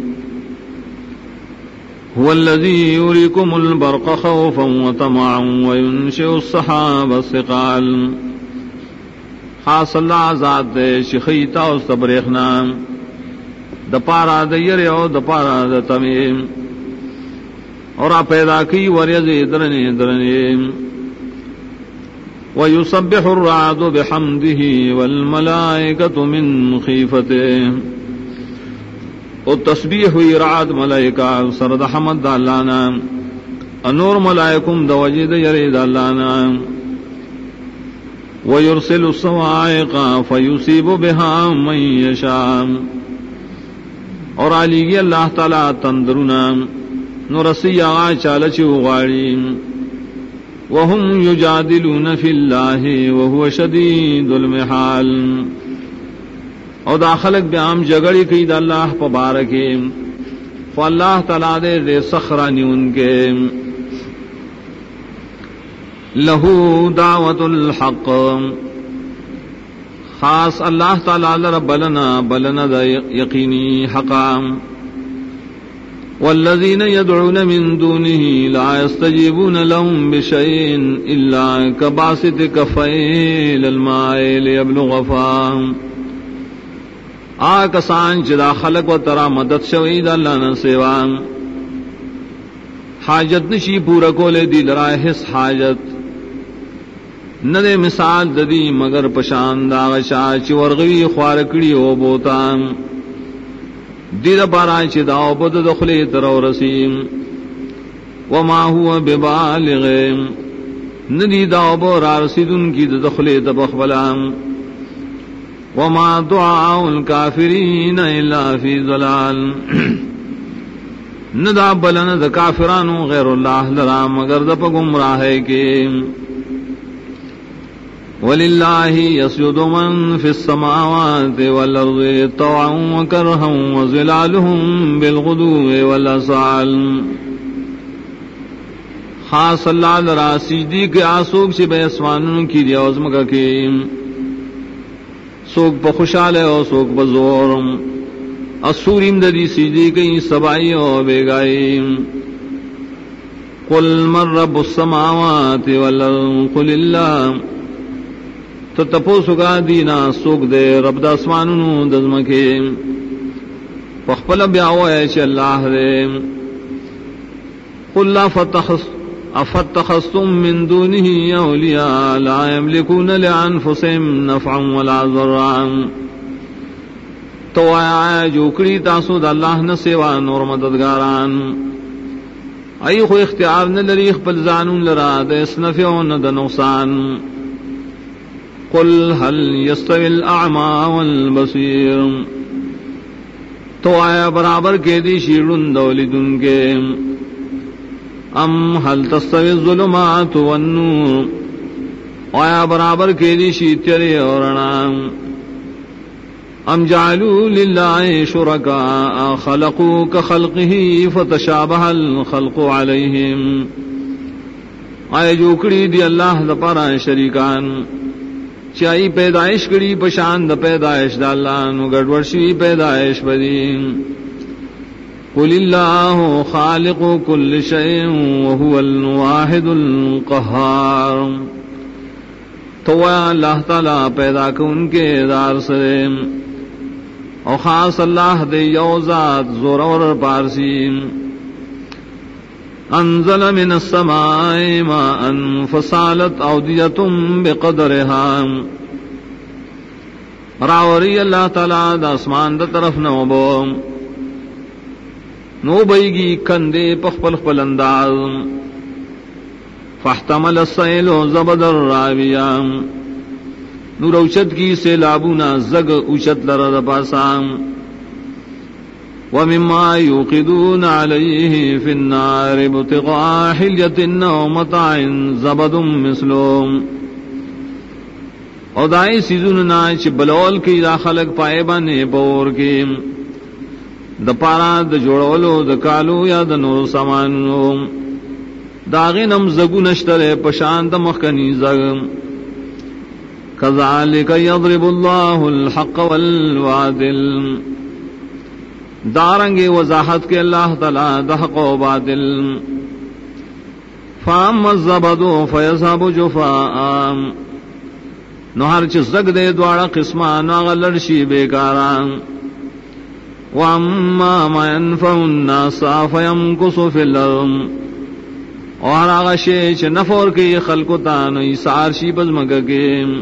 هو الذي يريكم البرق خوفا وطمعا وينشئ السحاب الثقال خاص اللہ ذات دے شخیتا و صبریخنا دپارا دیر او دپارا دتمیم اور پیدا کی وریزی درنی درنی وَيُسَبِّحُ الرَّعْدُ بِحَمْدِهِ وَالْمَلَائِكَةُ مِنْ خِيفَتِهِ او تسبیح ہوئی رعد ملائکہ سرد حمد دالانا انور ملائکم دوجد یرید دالانا وَيُرْسِلُ الصَّوَاعِقَ فَيُصِيبُ بِهَا مَن يَشَاءُ اور علیگی اللہ تعالی تندرنا نرسی آغا چالچ اغاڑی وَهُمْ يُجَادِلُونَ فِي اللَّهِ وَهُوَ شَدِيدُ الْمِحَالِ اور داخلق بیام جگڑی کی دا اللہ پبارکے فاللہ تعالی دے سخرانی ان کے لہو دعوت الحق خاص اللہ تعالی رب بلنا دا یقینی حقام والذین یدعون من دونه لا يستجیبون لهم بشیء الا کباسط کفیل الماء لیبلغ فاهم کسان چدا خلق و ترا مدد شوید اللہ نہ سیوان حاجت نشی پورا کولے دی لرائے حس حاجت نہ دے مثال ددی مگر پشان دا غشا چی ورغوی خوارکڑی او بوتان دید پارا چی داو بد دخلی ترو رسیم وما هو ببالغیم ندی داو بو رارسیدن کی دخلی تبخبلام وما دعاء الكافرین الا فی ضلال ندا بلن دا کافرانو غیر اللہ لرا مگر دا پا گمراہ کے وَلِلَّهِ يَسْجُدُ مَن فِي السَّمَاوَاتِ وَالْأَرْضِ طَوْعًا وَكَرْهًا وَظِلَالُهُم بِالْغُدُوِّ وَالْآصَالِ خاص اللہ لرا سجدی کے آسوک سے بے اسمانوں کی ریاض مکہ کے سوک پا خوشحال ہے اور سوک پا زور اسوریم دری سجدی کئی سبائی اور بیگائی قل من رب السماوات والارض قل اللہ تو تپو سکا دینا سوک دے رب دا اسمانونو دزمکے پخپل بیاو ہے چھ اللہ دے قل لا افتخستم من دونه اولیاء لا یملکون لانفسهم نفعا ولا ضرا تو آیا جو کری تاسو دا اللہ نہ سیوان اور مددگاران ای خو اختیار نہ لری خپل زانون لرا د اسنفع و نہ د نقصان قل هل يستوي الاعمى والبصير تو آیا برابر کے دی شیرن دولیدن کے ام هل تستوی الظلمات والنور آیا برابر کے دی شی تیرے اور رڼا ام جعلوا للہ شرکاء خلقوا كخلقه فتشابه الخلق علیہم آیا جو کڑی دی اللہ دا پارا شریکان چاہی پیدائش کڑی پشان دا پیدائش دا اللہ نو گڑوڑشی پیدائش بدین قل اللہ خالق کل شیء وهو الواحد القہار تو اللہ تعالی پیدا کو ان کے دار سے اور خاص اللہ دے یو ذات زور اور پارسی انزل من السماء ماء فصالت اودیۃ بقدرها راوری اللہ تعالی دا اسمان دا طرف نوبو نو بیگی کندے پخپل خپل انداز فاحتمل السیل زبد الراویہ نور اوچت کی سیلابونا زگ اوچت لرد پاسام ومما یوقدون علیہ فی النار ابتغاء حلیۃ و متاع زبد مثلهم اور دائی سیزون ناچ بلول کی دا خلق پائے بانے پور کے دا پارا دا جوڑولو دا کالو یا دا نور سامانو داغنم زگو نشترے پشانت مخکنی زگم کذالک یضرب اللہ الحق والباطل دارنگے وضاحت کے اللہ تعالی دا حق و باطل فاما الزبد فیذهب جفاء نو ہر چیز زگ دے دوارا قسمان غلرشی بیکاران واما ما ينفع الناس فيمكث في الارض اور آغا شیچ نفور کی خلقتان ایسار شی بزمگ کے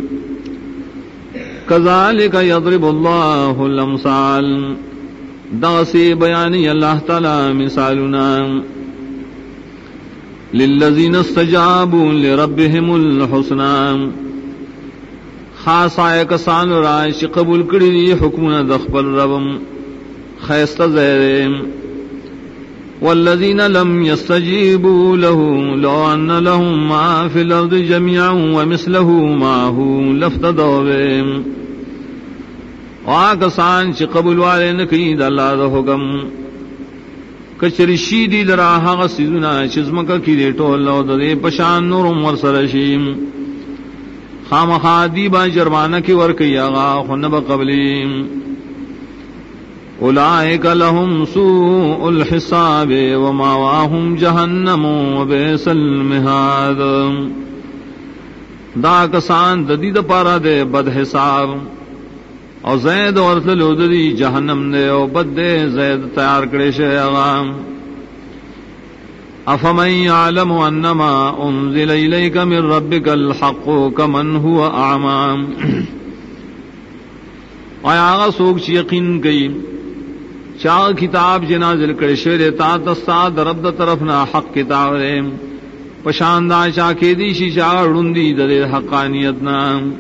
کذالک یضرب اللہ الامثال داسی بیانی اللہ تعالی مثالنا للذین استجابوا لربهم الحسنى خاص آئے کسان رائش قبول کری حکمنا دخبر ربم خیست زیرم والذین لم يستجیبوا له لو ان لهم ما فی الارض جميعا ومثله معه لافتدوا به آکسان چی قبول والے نکید اللہ دا حکم کچری شیدی درا حق سیدنا چزمکا کی دے ٹول لو دے پشان نورم ورسرشیم خام خادی با جرمانہ کی ورکی آغا خنب قبلیم اولئک لهم سوء الحساب وماواهم جہنم وبئس المہاد دا کسان ددید پارا دے بد حساب اور زید اور تلودی جہنم دے اور بد دے زید تیار کرے شیغام افمن یعلم انما انزل الیک من ربک الحق کمن هو اعمى آیا آغا سوک چی یقین گئی چاہ کتاب جنازل کرے شیر تا تستاد رب دا طرفنا حق کتاب رے پشاندہ چاہ کے دیشی چاہ رندی دے حقانیتنا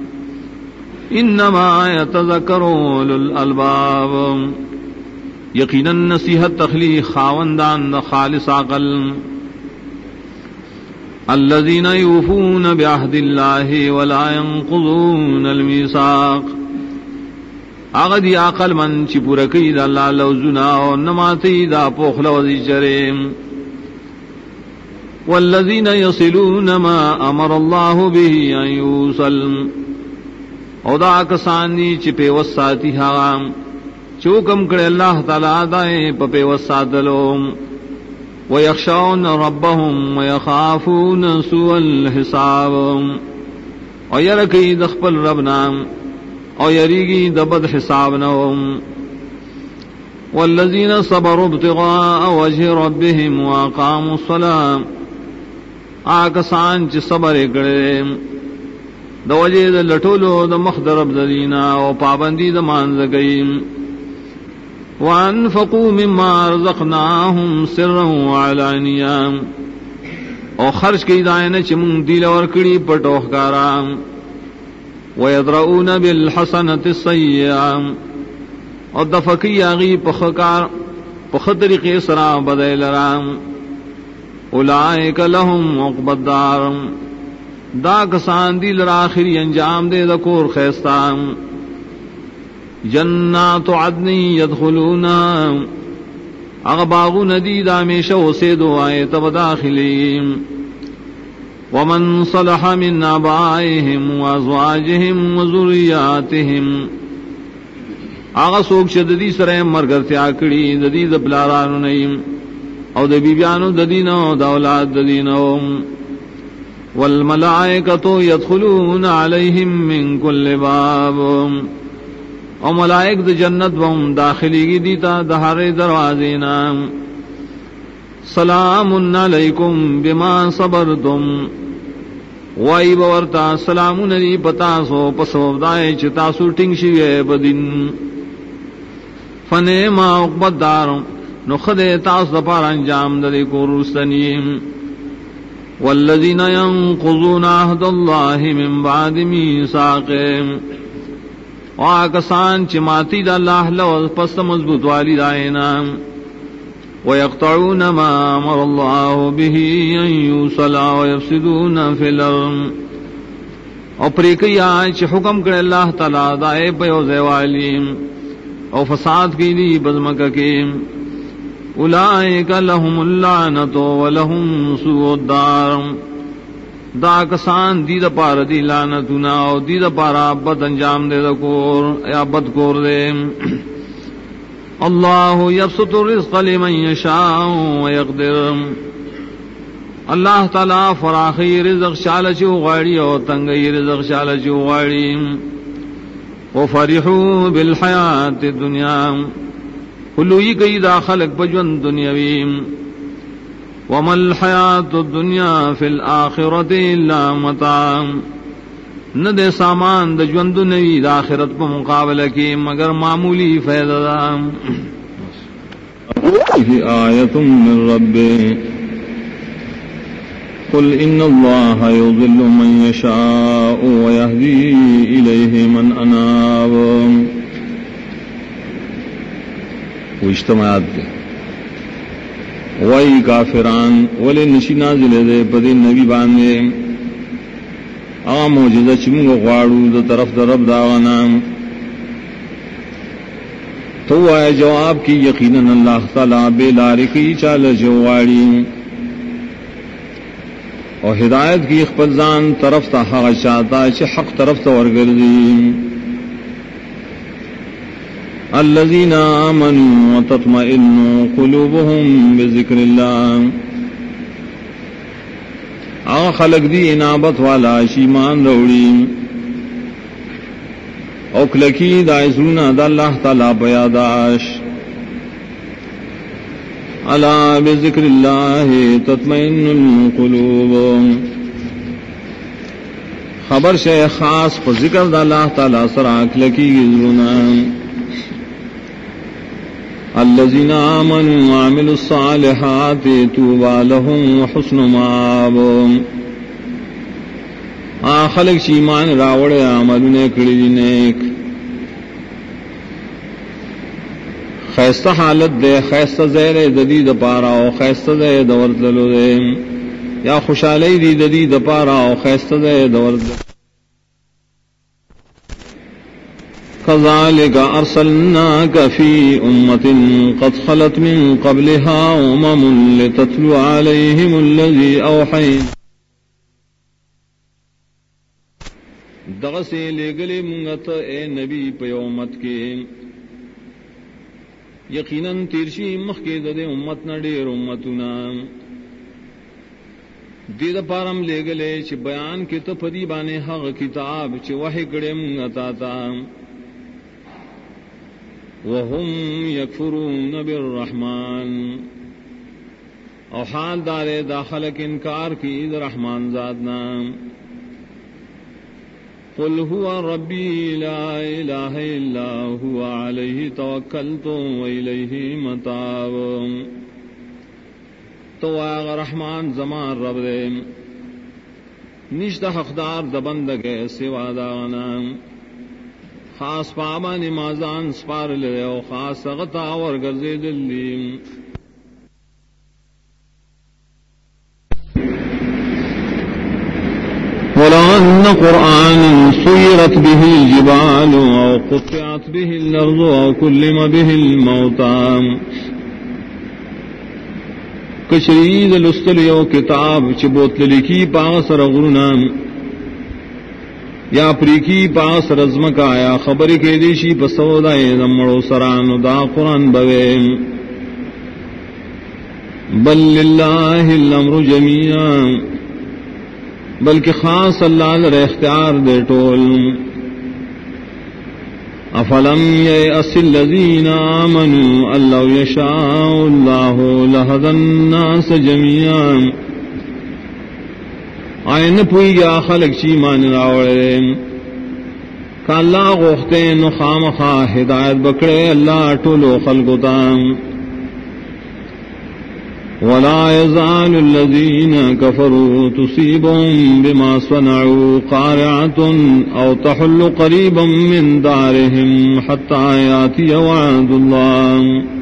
انما یتذکر اولو الالباب یقینا نصیحت تخلیق خاوندان دا خالص عقل الذین یوفون بعہد اللہ ولا ينقضون المیثاق آغدی عقل من چی پورکی دا اللہ لوزنا و نماتی دا پوخل وزی چریم والذین یصلون ما امر اللہ به ان یوصل او دا کسانی چی پیوساتی حام چوکم کرے اللہ تعالی دائیں پا پیوساتلوم ویخشون ربهم ویخافون سوء الحساب و یرکی دخپل ربنام او یریگی دبد حساب نوم والذین صبروا ابتغاء وجه ربهم واقاموا الصلاة آکسان چی صبر کرے دو وجہ دا لٹولو دا مخدر ابدلینا و پابندی دا مانزگیم وانفقوا مما رزقناهم سرا وعلانیا او خرچ کی دائن چمون دیل اور کڑی پٹوخ کارام وَيَدْرَؤُونَ بِالْحَسَنَةِ السَّيِّئَةِ اور دفقی آغی پخ طریقے سرا بدے لرام اولئک لهم عقبى الدار دا کسان دی لراخری انجام دے دکور خیستان جنات عدن یدخلونا اغباغ ندید ہمیشہ اسے دعائے تب داخلیم ومن صلح من آبائهم وازواجهم وذریاتهم آغا سوک شددی سرائم مرگرتیا کری ددید پلارانو نیم او د بیبیانو ددینو دولاد ددینو والملائکۃ یدخلون علیہم من کل باب او ملائک د جنت بم داخلی کی دیتا دہر دروازینا سلام علیکم بما صبرتم وائی بورتا سلام علی پتاسو پسو دائے چتاسو ٹنگ شوئے بدن فنعما عقبى الدار نخد تاس دپار انجام دے کو رستنیم والذین ينقضون عهد الله من بعد میثاقه وآکسان چماتی دا اللہ لوز پس مضبوط والی دائنا ويقطعون ما امر الله به ان يوصل ويفسدون في الارض اور پریکی آج حکم کرے اللہ تعالی دائے پیوزے والیم او فساد کی دی بزمک کی اولئک لهم اللعنت ولهم سوء الدار دا کسان دید پار دی لعنتنا او دید پارا بد انجام دے دکور یا بد کور دے اللہ یبسط الرزق لمن یشاء ویقدر اللہ تعالی فراخی رزق شالچو غاڑی اور تنگی رزق شالچو غاڑی وفرحوا بالحیات الدنیا کلوئی کئی دا خلق بجون دنیاویم وما الحیات الدنیا فی الآخرت الا متاع ندے سامان دا جوند نوی دا آخرت پا مقابلہ کی مگر معمولی فیضا دا آیت من ربی قل ان اللہ یضل من یشاء ویہدی الیہ من اناب وہ اجتماعات دے وئی کافران ولی نشی نازل دے پدی نبی باندے آ موجزہ چمگو غاڑو دا طرف دا رب داغانا تو آئے جواب کی یقیناً اللہ تعالیٰ بے لارکی چال جواری اور ہدایت کی اخبرزان طرف تا حق چاہتا چھ حق طرف تا ورگردی الذين آمنوا وتطمئن قلوبهم بذكر الله آ خلق دی انابت والا شیمان روڑی اوکلکی دائزونا دا اللہ تعالی بیاداش الا بذکر اللہ تطمئن القلوب خبر شے خاص پر ذکر دا اللہ تعالی سر اوکلکی گزرونا الذين آمنوا وعملوا الصالحات طوبى لهم وحسن مآب خلق چی ایمان راوڑے عملوں نے کڑی نیک خیستہ حالت دے خیستہ زیر ددید پارا او خیستہ دے دور دلو دے یا خوشحالی دی ددید پارا او خیستہ دے دور دلو كذلك أرسلناك في أمة قد خلت من قبلها لتتلو عليهم الذي أوحينا دغسے لے گلے منگت اے نبی پیومت کے یقیناً تیرشی مخ کے ددے امت نہ ڈیر امتنا دید پارم لے گلے چھ بیان کے تپدی بانے حق کتاب چھ وحی کڑے منگتا تا وهم يكفرون بالرحمن او حال دارے داخلک انکار کی در رحمان ذاتنا قل هو ربی لا الہ الا هو علیہ توکلت وإلیہ متاب تو آغا رحمان زمان رب دے نشتہ حقدار دبندگے سوا داغنا خاص پاما نمازان سپار لے او خاص غطا ورگرزے دلیم قرآنا سيرت به الجبال أو قطعت به الأرض أو كلم به الموتى کشرید لستلیو کتاب چبوت لکی پاس رغرنام یا پریکی پاس رزمکا یا خبر کے دیشی پسودائے دمڑو سران دا قرآن بویم بل للہ الامر جمیعا بلکہ خاص اللہ لر اختیار دے ٹول افلم یأس الذین آمنوا ان لو یشاء اللہ لہدی الناس جمیعا آئین پوئی گیا خلق چی مان راوڑے کہ اللہ غوختے نخام خواہ ہدایت بکڑے اللہ ٹولو خلقتام ولا يزال الذين كفروا تصيبهم بما صنعوا قارعة أو تحل قريبا من دارهم حتى يأتي وعد الله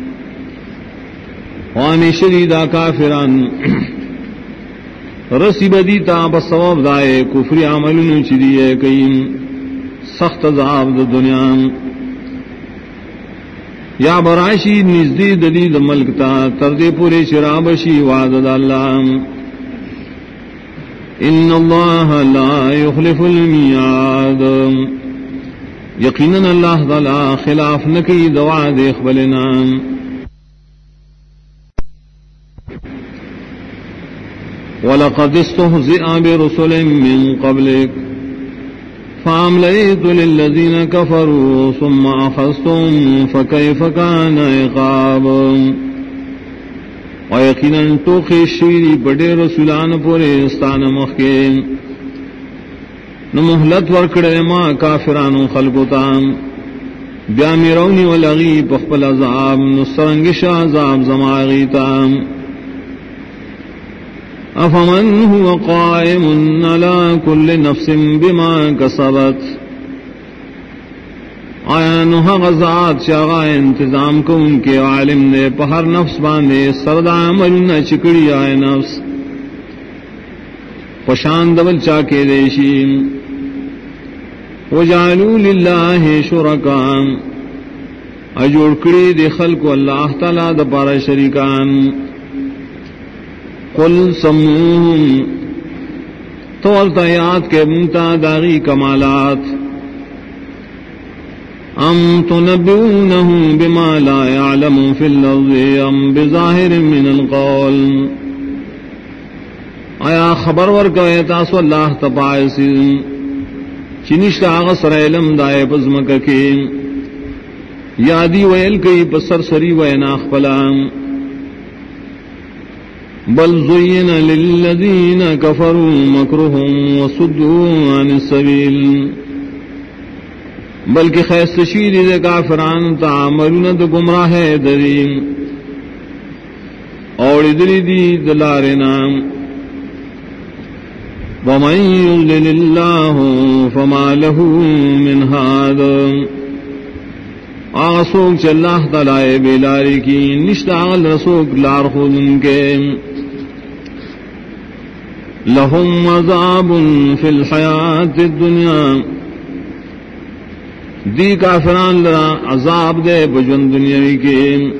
وان شديدا كافران رسی بدیتا بسبب دائے کفری عملن چدیے کئیم سخت عذاب د دنیا یا براشی نزدی ددید ملکتا تردے پورے شرابشی وعد اللہ ان اللہ لا یخلف المیعاد یقینا اللہ تعالی خلاف نکی دوعد اخبلنا وَلَقَدِ اسْتُهْزِئَ بِرُسُلٍ مِّن قَبْلِكَ فَأَمْلَيْتُ لِلَّذِينَ كَفَرُوا ثُمَّ أَخَذْتُهُمْ فَكَيْفَ كَانَ عِقَابِ وَيَقِينًا ٹوخی شویری بڑے رسولان پورے استان مخکے نمحلت ورکڑے ما کافران خلقتان بیامی رونی والغی پخپل عذاب نسرنگش عذاب زماغیتان افمن هو قائم على كل نفس بما كسبت آیا نوحا غزات شاغا انتظام کو ان کے عالم نے پہر نفس باندے سردا عمل نہ چکڑی آئے نفس پشان دبل چاکے دیشی وجعلوا للہ شرکان اجوڑ کڑی دے خلق اللہ تعالی دپارا شریکان قل سموہم طولتا یاد کے منتا داغی کمالات ام تنبئونہ بما لا يعلم فی الارض ام بظاہر من القول آیا خبر ورکا تاسو اللہ تپائسی چنشت آغا سر علم دائے پزمکا کی یادی ویل کئی پسر سری ویناخ پلام بل زین للذین کفروا مکرهم وصدوا عن السبیل بلکہ خیست شید دے کافران تعملون دے گمراہ درین اور ادری دی دلارنا ومن یضلل اللہ فما له من ہاد آسوک چل اللہ تعالی بیلاری کی نشتاغل رسوک لار خود ان کے لهم عذاب فی الحیات الدنیا دی کافران لرا عذاب دے بجن دنیاوی کے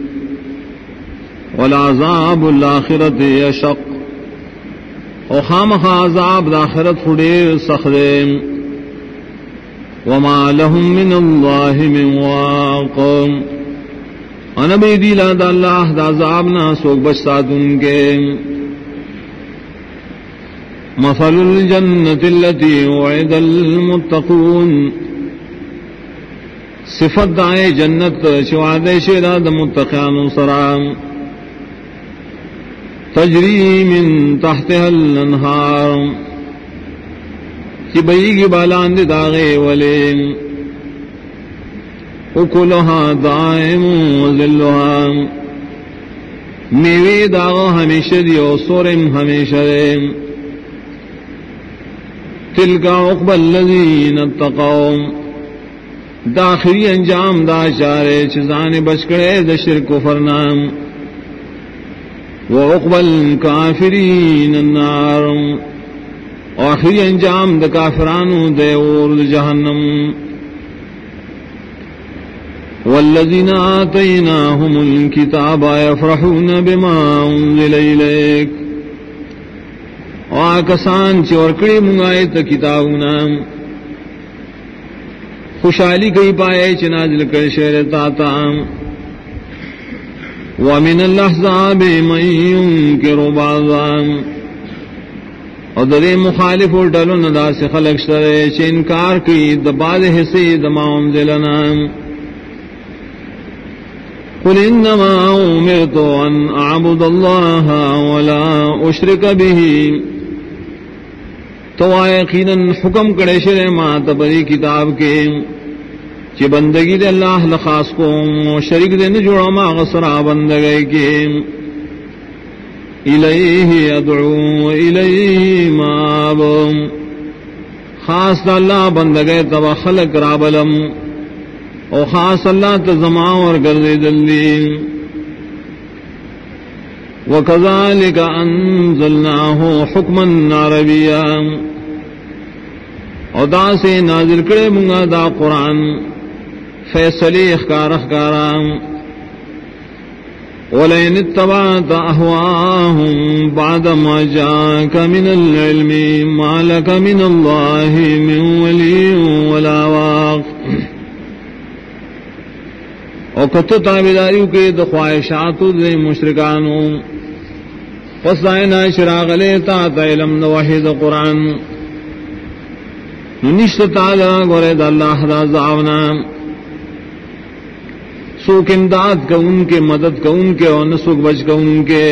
والعذاب الآخرت اشق او خامخ عذاب داخرت خدیر سخدے وما لهم من اللہ من واق انبی دیلا دا اللہ دا عذابنا سوک بچتات ان کے مثل الجنة التي وعد المتقون صفت دائے جنت شواد شیراد متقیان سرام تجری من تحتها الانہار کی بئیگی بالاند داغے ولیم اکلها دائم وزلها میوی داغ ہمیشہ دیو سورم ہمیشہ دیم تلک عقب الذین اتقوا داخلی انجام دا چارے چیزان بچکڑے دا شرک و فرنام وعقب الکافرین النار آخری انجام د کافرانو دے اور جہنم. والذین آتیناہم الکتاب یفرحون بما انزل الیک، آکسان چور کڑی منگایت کتابنا خوشحالی کئی پائے چنازل کر شیر تاتا. ومن الاحزاب من ينکر بعضا، اور درے مخالف ڈلو ندا سے خلق شرے چھ انکار کی دباد حصے دما انزلنا. قل انما امرت ان اعبد اللہ ولا اشرک به، تو یقیناً حکم کڑے شرے ما تبری کتاب کے چہ بندگی دے اللہ لخاص کو شریک دے نجوڑا ما غصرا بندگی کے. الیہ ادعو الیہ ماب، خاص اللہ بندگی تب خلق رابلم او خاص اللہ تزما اور گردے دلی. وکذالک انزلناہ حکما عربیا، اور دا سے نازل کرے منگا دا قرآن فیصلے اخکار اخکارا. وَلَئِنِ اتَّبَعْتَ أَهْوَاءَهُمْ بَعْدَ مَا جَاءَكَ مِنَ الْعِلْمِ مَا لَكَ مِنَ اللَّهِ مِنْ وَلِيٍّ وَلَا وَاقٍ. اور کتو تابداریوں کے خواہشات دے مشرکانوں پس آئینا شراغ لیتا تا علم نوحید قرآن نشت تعالی گورے دا اللہ دا زعونا سوک امداد کا ان کے مدد کا ان کے اور نسوک بچ کا ان کے.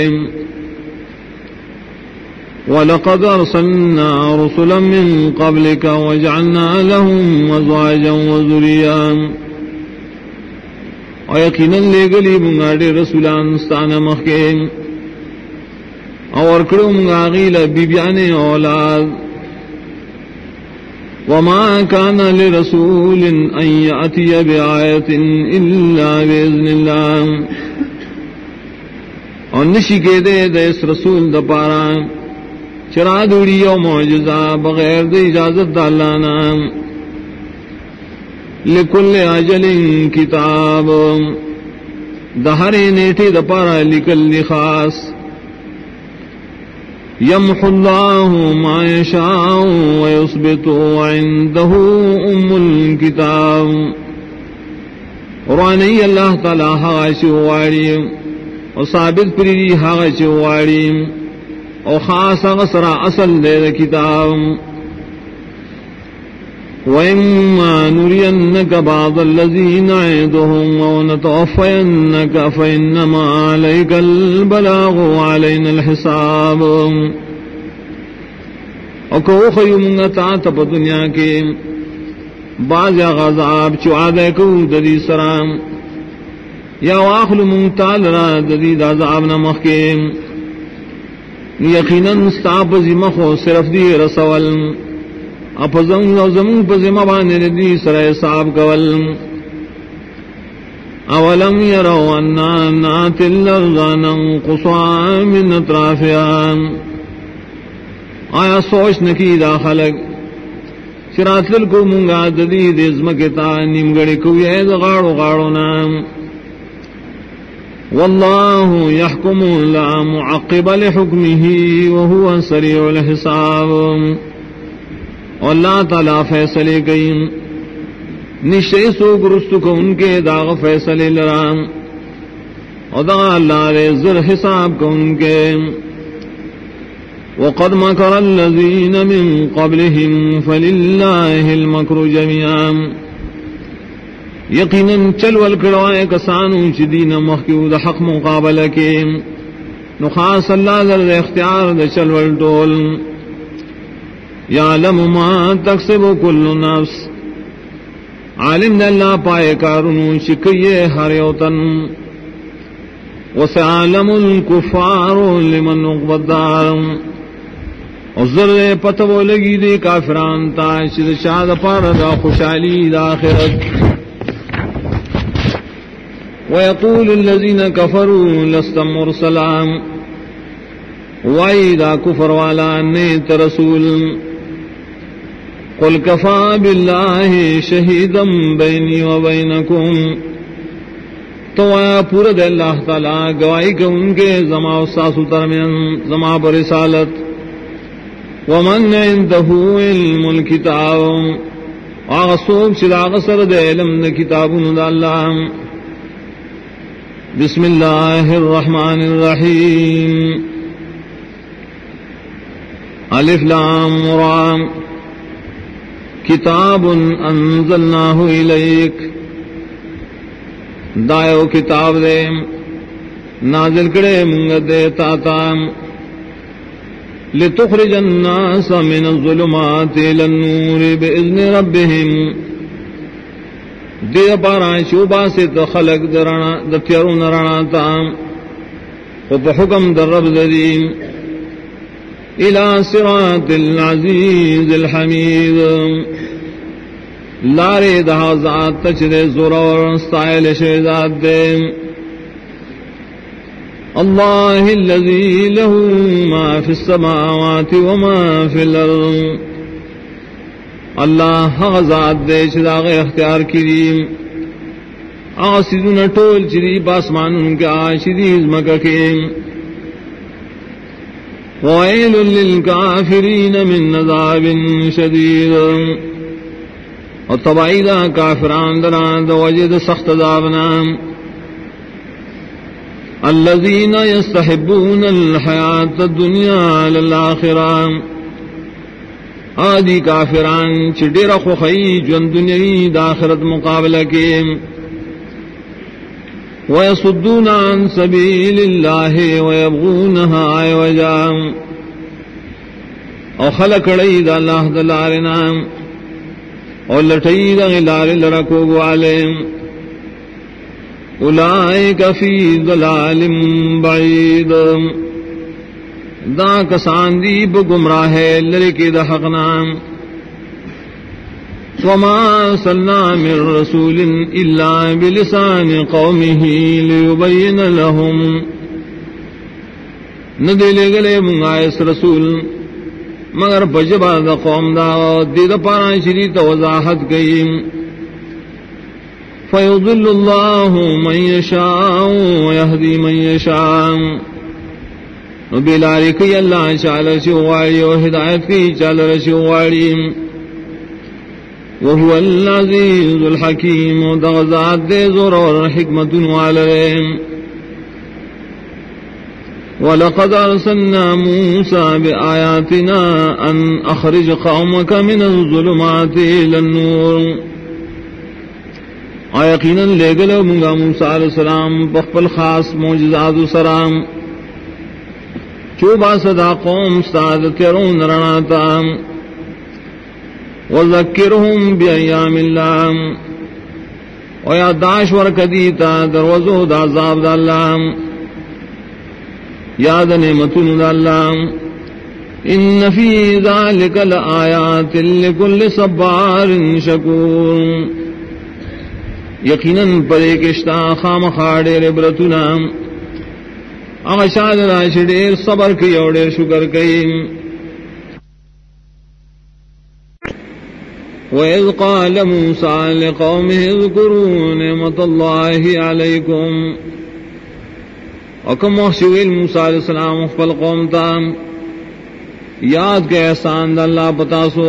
وَلَقَدْ أَرْسَلْنَا رُسُلًا مِّن قَبْلِكَ وَجَعَلْنَا لَهُمْ أَزْوَاجًا وَذُرِّيَّةً، اور یقیناً لے گلی منگاڑے رسولان ستانہ مخے اور کرو منگاغیل بیبیان اولاد. وما كان لرسول ان يأتي بآية الا بإذن الله، اور نشی کے دے اس رسول دا پارا چرا دوڑی و معجزہ بغیر دے اجازت دا اللہ نام. لکل اجل کتاب، دہرے نیٹے دا پارا لکل خاص. یمحو اللہ ما یشاء ویثبت عنده ام الکتاب، قرآنی اللہ تعالی حاغش واری اور ثابت پری حاغش واری اور خاص غسرا اصل دے کتاب. وَإِمَّا نُرِيَنَّكَ بَعْضَ الَّذِي نَعِدُهُمْ وَنَتَوَفَّيَنَّكَ فَإِنَّمَا عَلَيْكَ الْبَلَاغُ وَعَلَيْنَا الْحِسَابُ. اور کہ وہ خیومنگتا تب دنیا کے بعض غذاب چوادے کو ددی سرام یا واخل منتال را ددی عذاب نمخ کے. یقیناً ستاب زمخو صرف دی رسول اپزن و زمون پزم بانے ندی سرائے صاحب کول. اولم یرو انا ناتی الارض ننقصا من اطرافها، آیا سوچ نکی دا خلق چرات للکو منگا ددی دزمکتا نمگڑی کوئی غاڑو غاڑو نام. واللہ یحکم لا معقب لحکمه وهو سریع الحساب. اللہ تعالیٰ فیصلے گئیں نشے سو گرست کو ان کے داغ فیصلے لرام اور دا اللہ رے زر حساب کو ان کے. وقد مکر الذین من قبلهم فللہ المکر جميعا، یقیناً چلول کڑوائے کسانوں چدین مخیود حق مقابلہ کے نخاص اللہ در اختیار د چلول ٹول. یعلم ما تکسب کل نفس، عالم نے اللہ پائے کارنو شکیے ہر یوتن. وسعلم الکفار لمن عقبى الدار، اور ذرے پتہ لگی دے کافران تا شد شاد پار دا خوشحالی دا آخرت. ويقول الذين كفروا لست مرسلا، وَإِذَا كُفْرَ وَعَلَى أَنِّي رَسُولٌ قل کفا باللہ شہیدا بینی و بینکم، تو پورا دے اللہ تعالیٰ گواہی کہ ان کے زما و ساسو درمیان زما پر رسالت، ومن عنده علم الکتاب، آغسوک چراغ سر دے علم دے کتابون دا اللہ۔ بسم اللہ الرحمن الرحیم، الف لام را، کتاب انزلناہ الیک، دایو کتاب دے نازل کرے منگ دے تاتا، لتخرج الناس من الظلمات الى النور باذن ربهم، دے پارا شوبا سے خلق دتیرون رانا تا و بحکم در رب دیم، الى صراط العزیز الحمید، لارے دہا ذات تچرے زورور سائل شہزاد دے، اللہ الذی لہ ما فی السماوات وما فی الارض، اللہ ذات دے چراغ اختیار کریم، آسیدون ٹول چری باسمان ان کے آشدیز مکہ کے، وَوَيْلٌ لِّلْكَافِرِينَ مِنْ عَذَابٍ شَدِيدٍ، اور تبعیدہ کافران دران دو وجد سخت عذابنا، الذین یستحبون الحیات الدنیا علی الآخرہ، آدی کافران چڈیر خوخی جن دنیاوی داخرت مقابلہ کے، وَيَصُدُّونَ عَن سَبِيلِ اللَّهِ وَيَبْغُونَهَا عِوَجًا، اور خلق رئی دا اللہ دلارنا اور لٹئی دا غلار لرکو گوالے، اولئک فی ضلال بعید، دا کسان دی بگمراہ لرکی دا حقنا، وما ارسلنا من رسول الا بلسان قومه ليبين لهم، ندلے گلے منگا اس رسول مگر بجبا دا قوم دا دید پارا شریط وضاحت گئی، فیضل اللہ من یشاء ویہدی من یشاء، بلاری کی اللہ چال شواری و ہدایت کی چال شواری، وهو العزیز الحکیم، دغزات دے زور اور حکمت والرے، وَلَقَدْ أَرْسَلْنَا مُوسَى بِآيَاتِنَا أَنْ أَخْرِجْ قَوْمَكَ مِنَ الظُّلُمَاتِ إِلَى النُّورِ، یقیناً لے گلو منگا موسیٰ علیہ السلام بخبل خاص معجزات و سرام، چوبا صدا قوم استاد تیرون رناتا، وَذَكِّرْهُمْ بِأَيَّامِ اللَّهِ، وَيَادَاشْ وَرْكَدِيتَ دروزو دا عذاب دا اللہ، یاد نعمتون دا اللہ، ان فی ذالک لآیات لکل صبار شکور، یقیناً پرے کشتا خام خاڑیر عبرتنا، اغشاد راشدیر صبر کی اور شکر کی، وَإِذْ قَالَ مُوسَىٰ لِقَوْمِهِ اذْكُرُوا نِعْمَةَ اللَّهِ عَلَيْكُمْ، وکم محشویل موسیٰ علیہ السلام اخفل قوم تا یاد کے احسان دا اللہ پتاسو،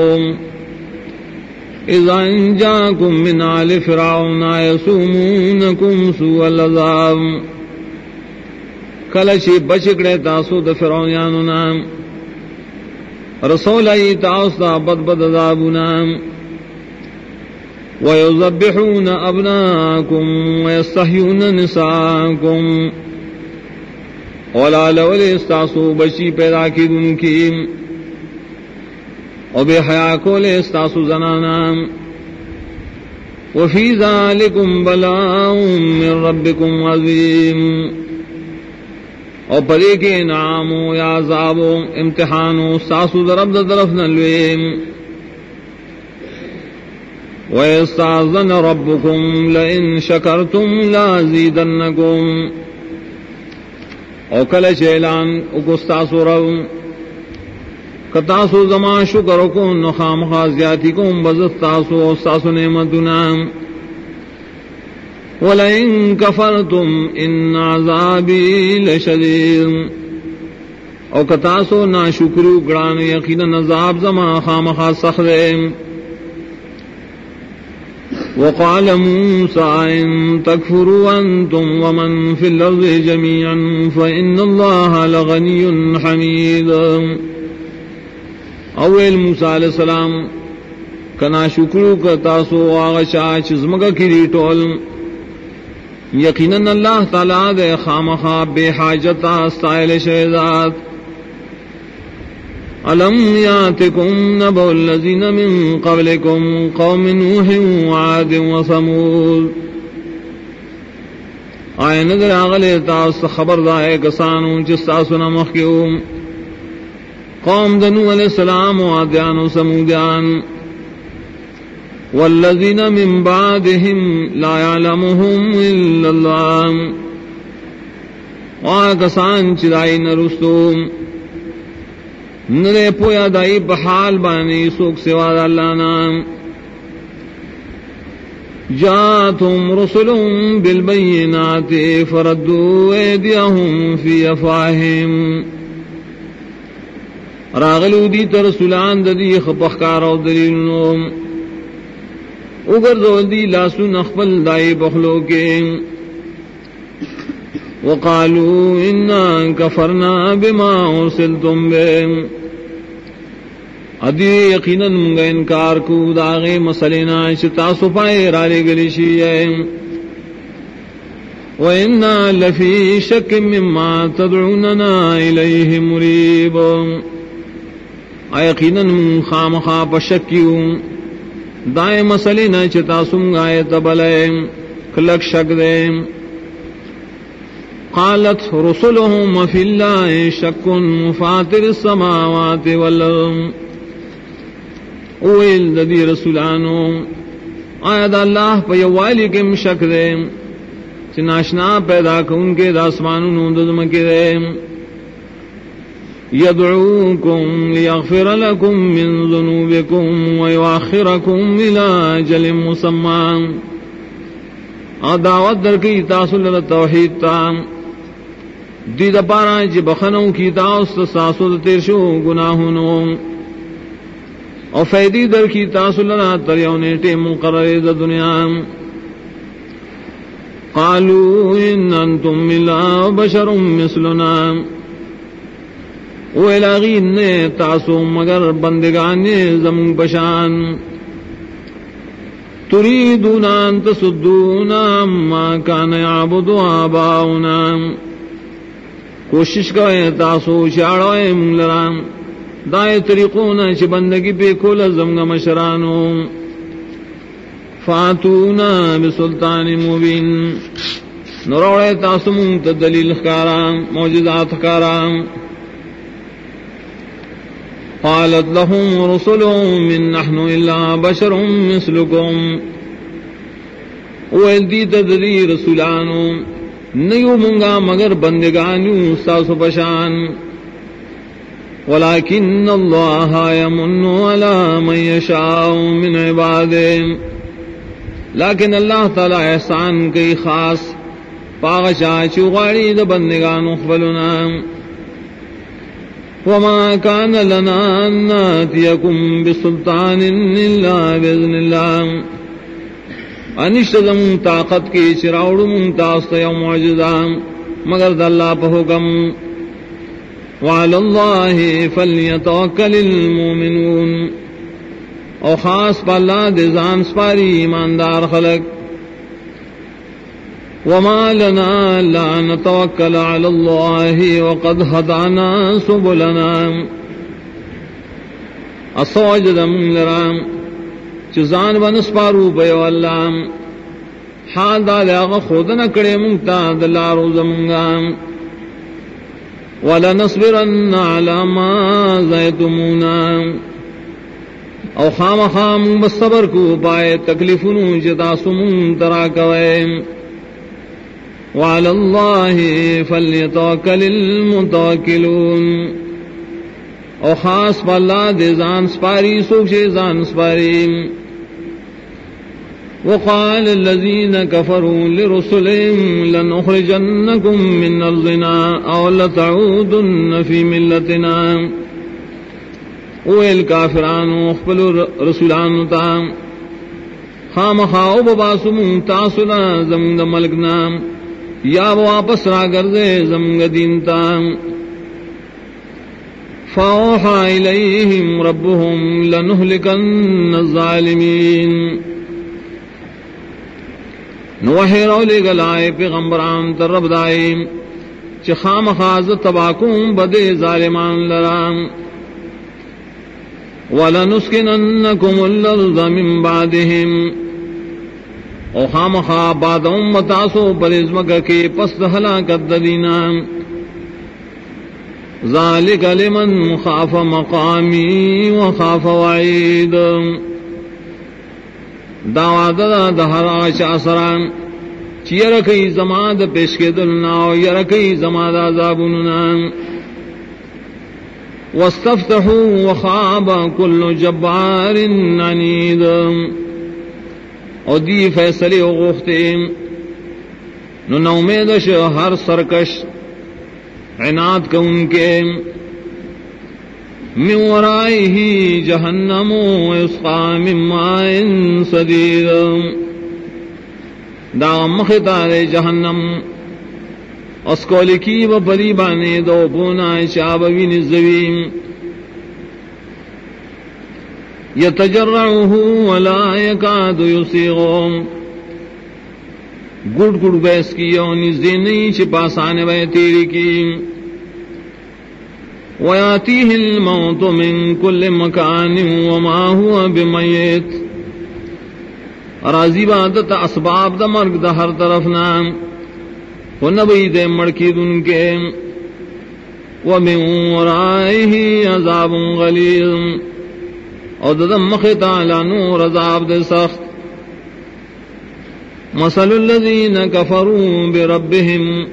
اذا انجاکم من آل فرعون یسومونکم سوء العذاب، کلچی بچکڑے تاسو دا فرعونیانونا، رسول ای تاس دا بد عذابونا، وَيُذَبِّحُونَ أَبْنَاءَكُمْ وَيَسْتَحْيُونَ نِسَاءَكُمْ، اولاد ولی استاسو بچی پیدا کی دن کی، اور بے حیا کو لے استاسو زنانا، وَفِي ذَلِكُمْ بَلَاءٌ مِّن رَبِّكُمْ عَظِيمٌ، اور پرے کے انعام یا عذاب امتحان استاسو درب درف نلویم، وَيَسْتَأْذَنَ رَبُّكُمْ لَئِن شَكَرْتُمْ لَأَزِيدَنَّكُمْ، او کل چیلان اکستاسو رو کتاسو زمان شکر کو نخام خاصیاتی کو بزت تاسو ساسو نعمتنا وَلَئِن كَفَرْتُمْ إِنَّ عَذَابِي لَشَدِيدٌ او کتاسو نا شکریو گران یقینا عذاب زما خامخا سخت ہے. وقال موسى إن تكفروا أنتم ومن في الأرض جميعا فإن الله لغني حميد. اول موسیٰ علیہ السلام کنا شکریو کتاسو آغشا چزمگا کری ٹول یقیناً اللہ تعالیٰ دے خامخا بے حاجتا استائل شہدات. أَلَمْ يَأْتِكُمْ نَبَأُ الَّذِينَ مِنْ قَبْلِكُمْ قَوْمِ نُوحٍ وَعَادٍ وَثَمُودَ آئے نظر آغلے تاس خبر دائے کسانوں چستاسو نمخیوم قوم دنو علیہ السلام وعادیان و سمودیان والذین من بعدهم لا يعلمهم إلا الله وآئے کسان چدائی نرستوم نرے پویا دائی بحال بانی سوک سواد اللہ نام. جاتهم رسلهم بالبینات فردوا ایدیهم فی افواہہم راغلو دی ترسولان دی خپخکار و دلیلنوم اگر دی لاسو نخفل دائی بخلو کے وقالوا إنا كفرنا بما أرسلتم به ادی یقیناً منگا انکار کو داغے مسلینا شتا سپائے رالے گلیشی ہے. وَإِنَّا لَفِي شَكٍّ مِّمَّا تَدْعُونَنَا إِلَيْهِ مُرِيبٌ یقیناً من خامخا پشکیوں دائے مسلینا شتا سمگائے تبلے کلک شک دے. قالت رسلهم فی اللہ شک فاطر السماوات والارض اویل ددی رسولانو آیا دا اللہ پا یوالی کم شک دے چناشنا پیدا کن کے داسمانو دزمکی دے. یدعوکم لیغفر لکم من ذنوبکم ویواخرکم الى اجل مسمى دعوت در کی تاصل توحید تام دی دا پارا جی بخنوں کی تاست ساسو تیرشو گناہنو اور فیدی در کی تاصل تریونیٹے مقرر دا دنیا. قالوا ان انتم الا بشر مثلنا ویلاغین نے تاسو مگر بندگان زمون بشان. تريدون أن تصدونا عما كان يعبد آباؤنا کوشش کرے تاسو شاڑوئے منگلرام دائے طریقونا چھ بندگی پہ کول زمگا مشرانو. فاتونا بسلطان مبین نروڑے تاسو منت دلیل خکارام موجزات خکارام. قالت لهم رسلهم من نحن إلا بشر مثلكم ویلدی تدری رسولانو نیو منگا مگر بندگانیو ساسو پشان. ولكن الله يمن على من يشاء من عباده لیکن اللہ تعالی احسان کئی خاص پاغشا چوغاڑی دا بندگانو خبلنا. وما كان لنا أن نأتيكم بسلطان إلا بإذن الله انشتدم طاقت کی چراؤڑ منتاست یا معجزہ مگر داللہ پہ حکم. وعلى الله فليتوكل المؤمنون او خاص پا اللہ دے زان سپاری ایماندار خلق. وما لنا لا نتوكل على الله وقد هدانا سبلنا الصوجد من لرام چزان ونسپارو بیو اللہ حال دا لیاغ خود نکڑے منگتا دلارو زمنگا. ولنصبرن على ما زیتمونا او خام خام بصبر کو پائے تکلیفنو جتا سمون تراکوئے. وعلى الله فليتوكل المتوكلون او خاص باللہ دے زان سپاری سوک شے زان سپاری. وقال الذين كفروا لرسلهم لنخرجنكم من أرضنا أو لتعودن في ملتنا. ویل کافرانو خپل رسولانو تا خامخاو بباسم تاسونا زمد ملکنا یا واپس را گردے زمد دین تا. فاوحا الیہم ربهم لنہلکن الظالمین. نوحی رولی گلائے پیغمبران تر رب دائیم چی خامخاز تباکم بدے ظالمان لرام. وَلَنُسْكِنَنَّكُمُ الْأَرْضَ مِنْ بَعْدِهِمْ. او خامخا بعد امتاسو پر ازمکہ کے پس ہلاکت دینا. ذَلِكَ لِمَنْ خَافَ مَقَامِي وَخَافَ وَعِيدٍ. دعوادہ دہرا شاسران چی یرکی زماد پیش کے دلنا و یرکی زماد عذابننا. واستفتحوا وخاب كل جبار عنید. اور دی فیصلے غوختے نو نومیدش ہر سرکش عناد کا ان کے. من ورائه جہنم ویسقا من ماء صدید. دا مختار جہنم اسکولکی و بری بانے دو بونا شابوی نزویم. یتجرعه ولا یکاد یسیغم. گڑ گڑ بیس کی اور نزدے نہیں چپاسانے بے تیری کی. وَيَأْتِيهِ الْمَوْتُ مِنْ كُلِّ مَكَانٍ وَمَا هُوَ بِمَيِّتٍ. راضی بادت اسباب دا مرگ دا ہر طرف نام و نبی دے مڑکی دن کے. وَمِنْ وَرَائِهِ عَذَابٌ غَلِيظٌ. اور دم مختا لانور عذاب دے سخت. مَثَلُ الَّذِينَ كَفَرُوا بِرَبِّهِمْ.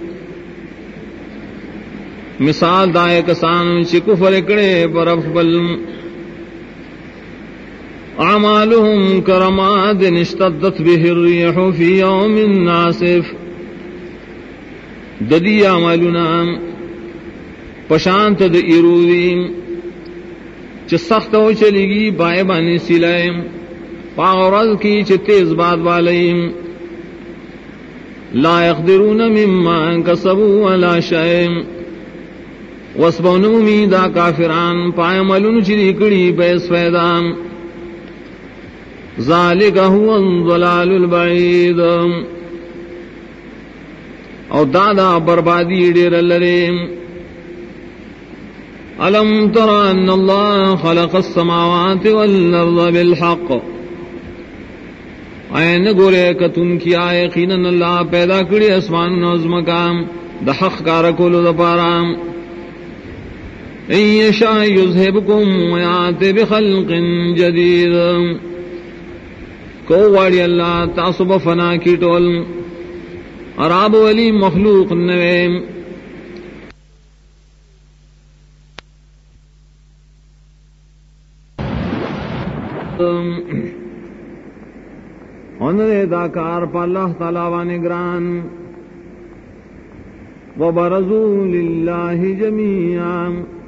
مثال دائے کسان چی کفر اکڑے پر افبل. اعمالهم کرماد اشتدت به الریح فی یوم ناسف. ددی اعمالنا پشانت د ایرودی چی سخت ہو چلی گی بائے بانی سلائے پاغرز کی چی تیز باد والیم. لا يقدرون مما کسبوا ولا شیء. وسبونمی دا کافران پائے ملون چری کڑی بیس فیدان. ذالک هو الضلال البعید. او دادا بربادی ڈیر لریم. الم تر ان اللہ خلق السماوات والارض بالحق. این گورے کتن کیا یقیناً اللہ پیدا کری اسمان نظم کام دا حق کارکولو دا پارام. ان یشاء یذہبکم ویات بخلق جدید. کو واڑی اللہ تعصب فنا کی ٹول عراب ولی مخلوق نویم. انرے داکار پا اللہ تعالی وانگران. وبرزوا للہ جمیعا.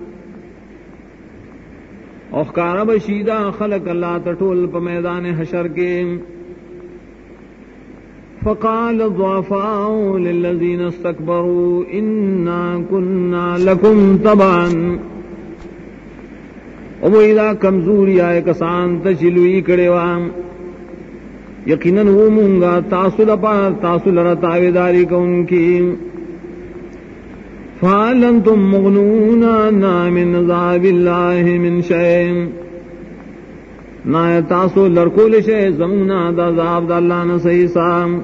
اخکار بشیدہ خلق اللہ تٹول پا میدان حشر کے. فقال الضعفاء للذین استکبروا انا کننا لکم تبعا. او ایدہ کمزوری آئے کسان تچلوی کڑے وام یقیناً وہ مونگا تاسل پار تاسل رتاویداری کو ان کی. فَهَلْ أَنْتُمْ مُغْنُونَ عَنَّا مِنْ عَذَابِ اللَّهِ مِنْ شَيْءٍ. نا تاسو لرکول شے زمونا دا عذاب دا اللہ نصحیح سام.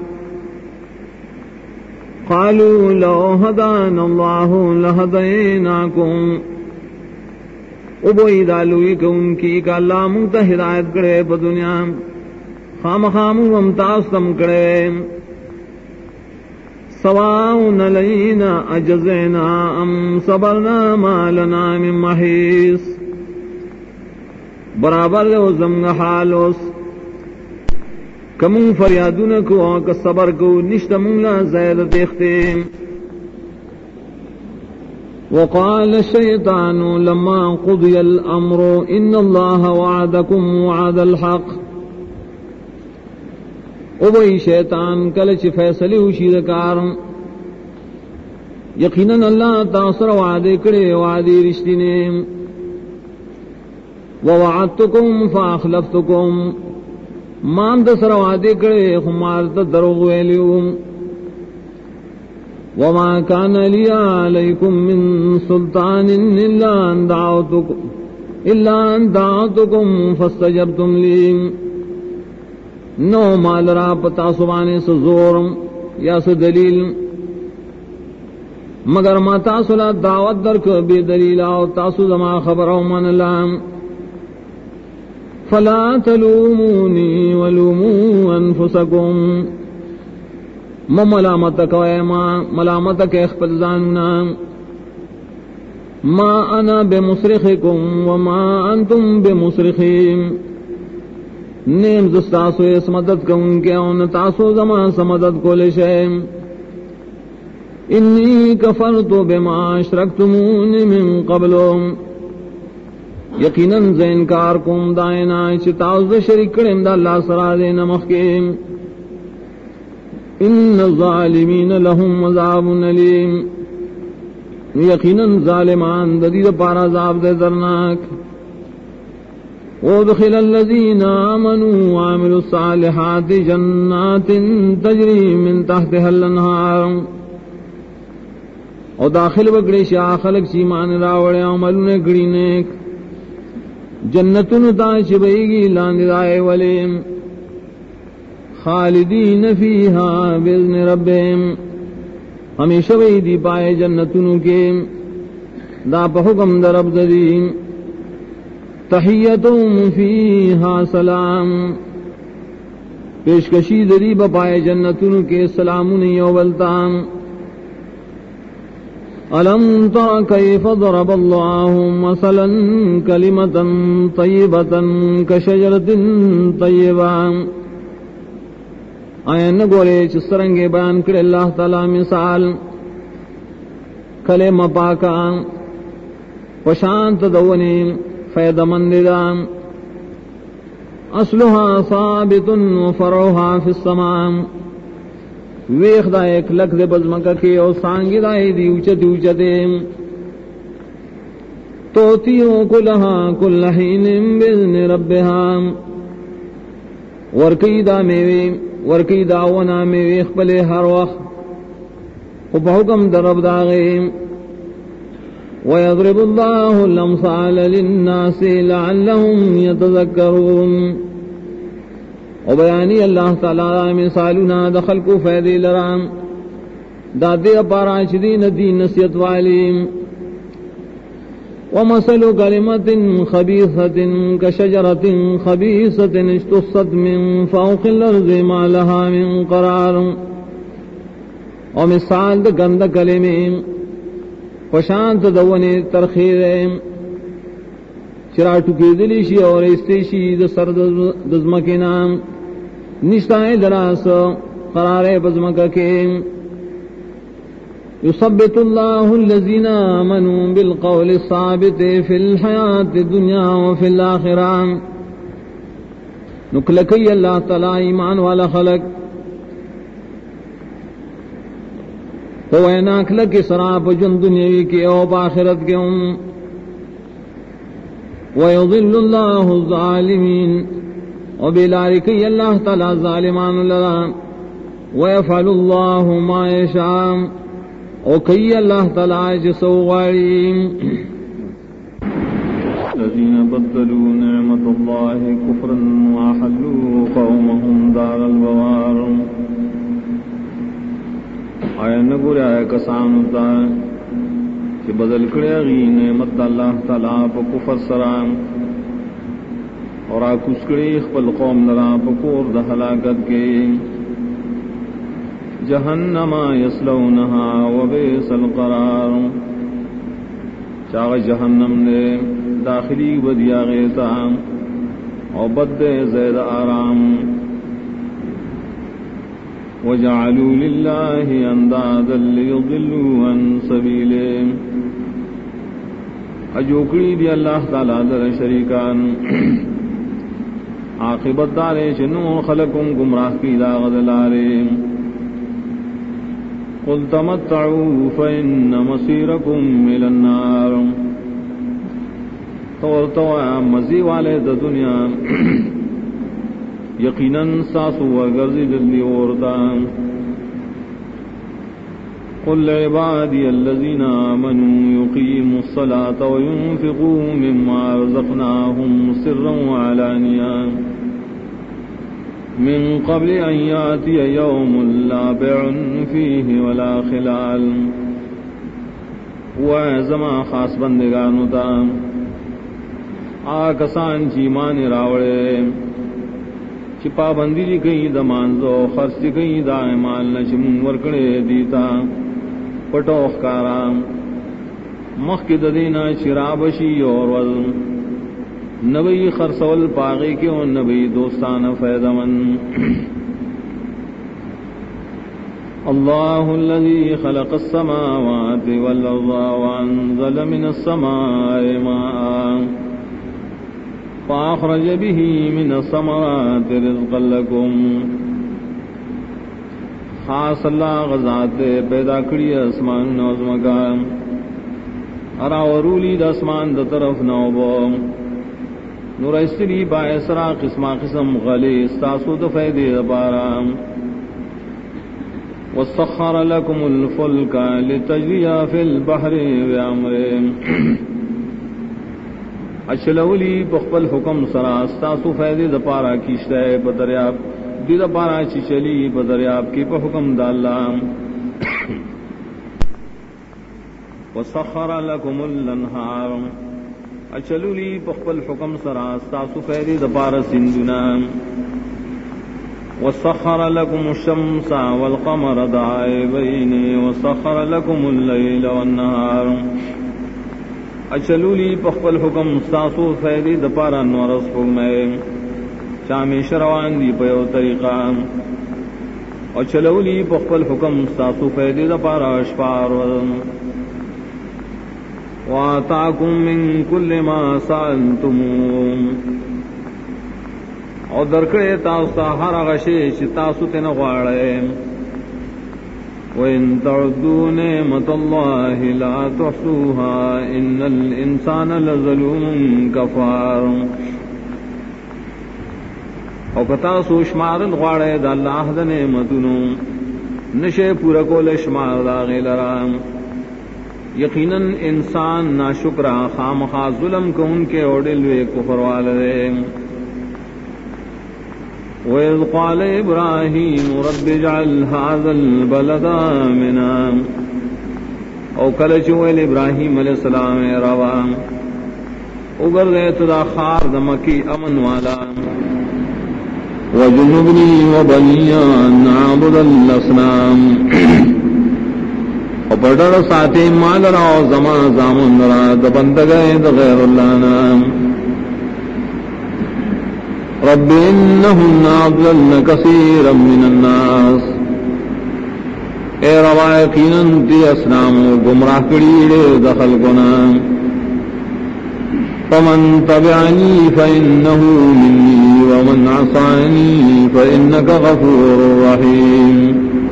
قالوا لو هدانا الله لهديناكم. ابوئی دالوئی کہ ان کی کہ اللہ منتا ہدایت کرے پا دنیا خام خامو امتاستم کرے. سواؤن علینا اجزینا ام صبرنا ما لنا من محیص. برابر دے او زمگ حال اس کمون فریادون کو آنکا صبر کو نشت منگلا زید دیکھتے. وقال الشیطان لما قضی الامر ان اللہ وعدکم وعد الحق. او بھئی شیطان کلچ فیصلی وشید کار یقیناً اللہ تاثر وعدے کرے وعدی رشتی نے. ووعدتکم فاخلفتکم مان دسر وعدے کرے خمارت دروغ ویلیو. وما كان لي عليكم من سلطان إلا أن دعوتكم فاستجبتم لي. نو مال را پتا سبانے سے زور یا سے دلیل مگر ما تاسو لا دعوت درک بے دلیل او تاسو زما خبر او من لام. فلا تلوموني ولوموا انفسكم ملامت کوئے ما ملامت کے اخفل زاننا. ما انا بمصرخکم وما انتم بمصرخیم نیم زستاسو اس مدد کو ان کے اون تاسو زمان سمدد کو لشیم. انی کفرت بما اشرکتمون من قبلم یقیناً زینکار کم دائنا چتاوز شرک کرم دا اللہ سرا دین مخیم. ان الظالمین لهم عذاب علیم یقیناً ظالمان ددید پارا عذاب دے درناک. وادخل الذین آمنوا وعملوا الصالحات جنات تجری من تحتها الانہار. اور داخل بگڑے شاہ خلق چیمان راوڑے عملوں گڑی نیک جنتن تا چبئیگی لاندائے ولیم خالدین فیہا باذن ربہم ہمیشہ ویدی پائے جنتنو کے دا پا حکم در رب ددیم. تحیتم فیہا سلام پیشکشی دری بپائے جنتنو کے سلامون یوبلتام. الم تر کیف ضرب اللہ مثلا کلمتا طیبتا کشجرت طیبا. آیا نگورے چسرنگے بیان کرے اللہ تعالی مثال کلمہ پاکا وشانت دونی فید منددام اصلها ثابت وفرعها فی السماء. ویخ دا ایک لکھ دے بزمکہ کے اور سانگی دائی دی اوچت اوچتے توتیو کلہا کل حین بزن ربہا ورکی دا میوے ورکی داونا میوے اخبلے ہر وقت حکم در رب داغیم. وَيَضْرِبُ اللَّهُ الْأَمْثَالَ لِلنَّاسِ لَعَلَّهُمْ يَتَذَكَّرُونَ. اور بیانی اللہ تعالی مثالنا دخل کو فیدی لرام دادے پاراشدین دین نصیحت والیم. ومثل كلمة خبيثة كشجرة خبيثة اجتثت من فوق الأرض ما لها من قرار. اور مثال دا گند کلمیں پشانت دونے ترخیر چراٹو کی دلیشی اور استیشی دا سر دزمکی نام نشتائے دراس قرار بزمکہ کے. یثبت اللہ الذین آمنوا بالقول الثابت فی الحیات الدنیا وفی الآخرہ. نکلکی اللہ تعالی ایمان والا خلق تو ایناک لکی سراپ جن دنیاوی کے اوپ آخرت کے وَيُضِلُّ اللَّهُ الظَّالِمِينَ وَبِلَارِكِ اللَّهُ تَعَالَى ظَالِمَانُ اللَّهِ وَيَفْعَلُ اللَّهُ مَا يَشَاءُ وَكَيَّ اللَّهُ تَعَالَى جَسَوْغَارِينَ. الذين بدلوا نعمة الله كفرا وأحلوا قومهم دار البوار. آیا نگوری آیا کسانو تا کہ بدل کرے غی نعمت اللہ تعالیٰ پا کفر سرام اور آکوس کرے اخبر قوم لرا پا کور دا حلاکت کے. جہنم یسلونہا وبئس القرار. چاغ جہنم نے داخلی بدیا غیتا او بد زید آرام وجعلوا للہ اندادا لیضلوا عن سبیلہ اجوکڑی دی اللہ تعالی در شریکان عاقبت دارے چنو خلقم گمراہ کی دا غدلارے قل تمتعوا فإن مصيركم إلى النار تو مزی والے دا دنیا یقیناً ساسو وگرزی دلی اورتا قل عبادی الذین آمنوا يقیموا الصلاة وينفقوا مما رزقناهم سرا وعلانیا من قبل ان یاتی یوم لا بیع فیہ ولا خلال وعزما خاص بندگانو تا آکسان چی مانی راوڑے چی پابندی جی کئی دا مانزو خرچ جی کئی دا ایمال نچمون ورکڑے دیتا پٹوخ کارا مخی ددینا شرابشی اور وز نبی خرسول پاغی کیوں نبی دوستان فیدمن اللہ الذی خلق السماوات والارض وانزل من السماء ماء فاخرج به من الثمرات رزقا لكم خاص اللہ غزات پیدا کری اسمان نوزمکان اراورولی دا اسمان دا طرف نوبو نور استری باعثرا قسم قسم غلی استاسو دا فیدی دا بارا وَسَخَّرَ لَكُمُ الْفُلْكَ لِتَجْرِيَ فِي الْبَحْرِ بِأَمْرِهِ اچلولی بخبل حکم سرا استاسو فیدی دا پارا کیشتے بدریاب دی دا پارا چلی بدریاب کی پا حکم دا اللہ وَسَخَّرَ لَكُمُ الْأَنْهَارَ اچلولی بخبل حکم سرا استاسو فیدی دا پارا سندنا وَسَخَّرَ لَكُمُ الشَّمْسَ وَالْقَمَرَ دَائِبَيْنِ وَسَخَّرَ لَكُمُ اللَّيْلَ وَالنَّهَارَ اچلولی بخبل حکم استاسو فیدی دا پارا نورس حکمے چامی شروان دی پیو طریقہ اچلولی بخبل حکم استاسو فیدی دا پارا اشپار وَآتَاكُم مِّن كُلِّ مَا سَأَلْتُمُوهُ اور درکڑے تاستا ہر غشے چی تاسو تین غواڑے وَإِن تَعُدُّوا نِعْمَةَ اللَّهِ لَا تُحْصُوهَا إِنَّ الْإِنسَانَ لَظَلُومٌ كَفَارٌ اور کتاسو شمارن غواڑے دا اللہ دا نعمتنو نشے پورا کول شمار دا غیلرام یقیناً انسان ناشکرہ خامخا ظلم کو ان کے اوڈلوے کفر والدے وَإِذْ قَالَ إِبْرَاهِيمُ رَبِّ اجْعَلْ هَذَا الْبَلَدَ آمِنًا او کلچویل ابراہیم علیہ السلام روا اگر دے تدا خار دمکی امن والا وَجُنُبْنِي وَبَنِيَّ أَن نَّعْبُدَ الْأَصْنَامَ او پڑڑ ساتے مال را او زمان زامن را دبندگئے دغیر اللہ نام رب انہن اضللن کثیرا من الناس اے روایقینا تی اسلام گمراہ کریڑے دخل کنام فمن تبعنی فإنہو منی ومن عصانی فإنک غفور رحیم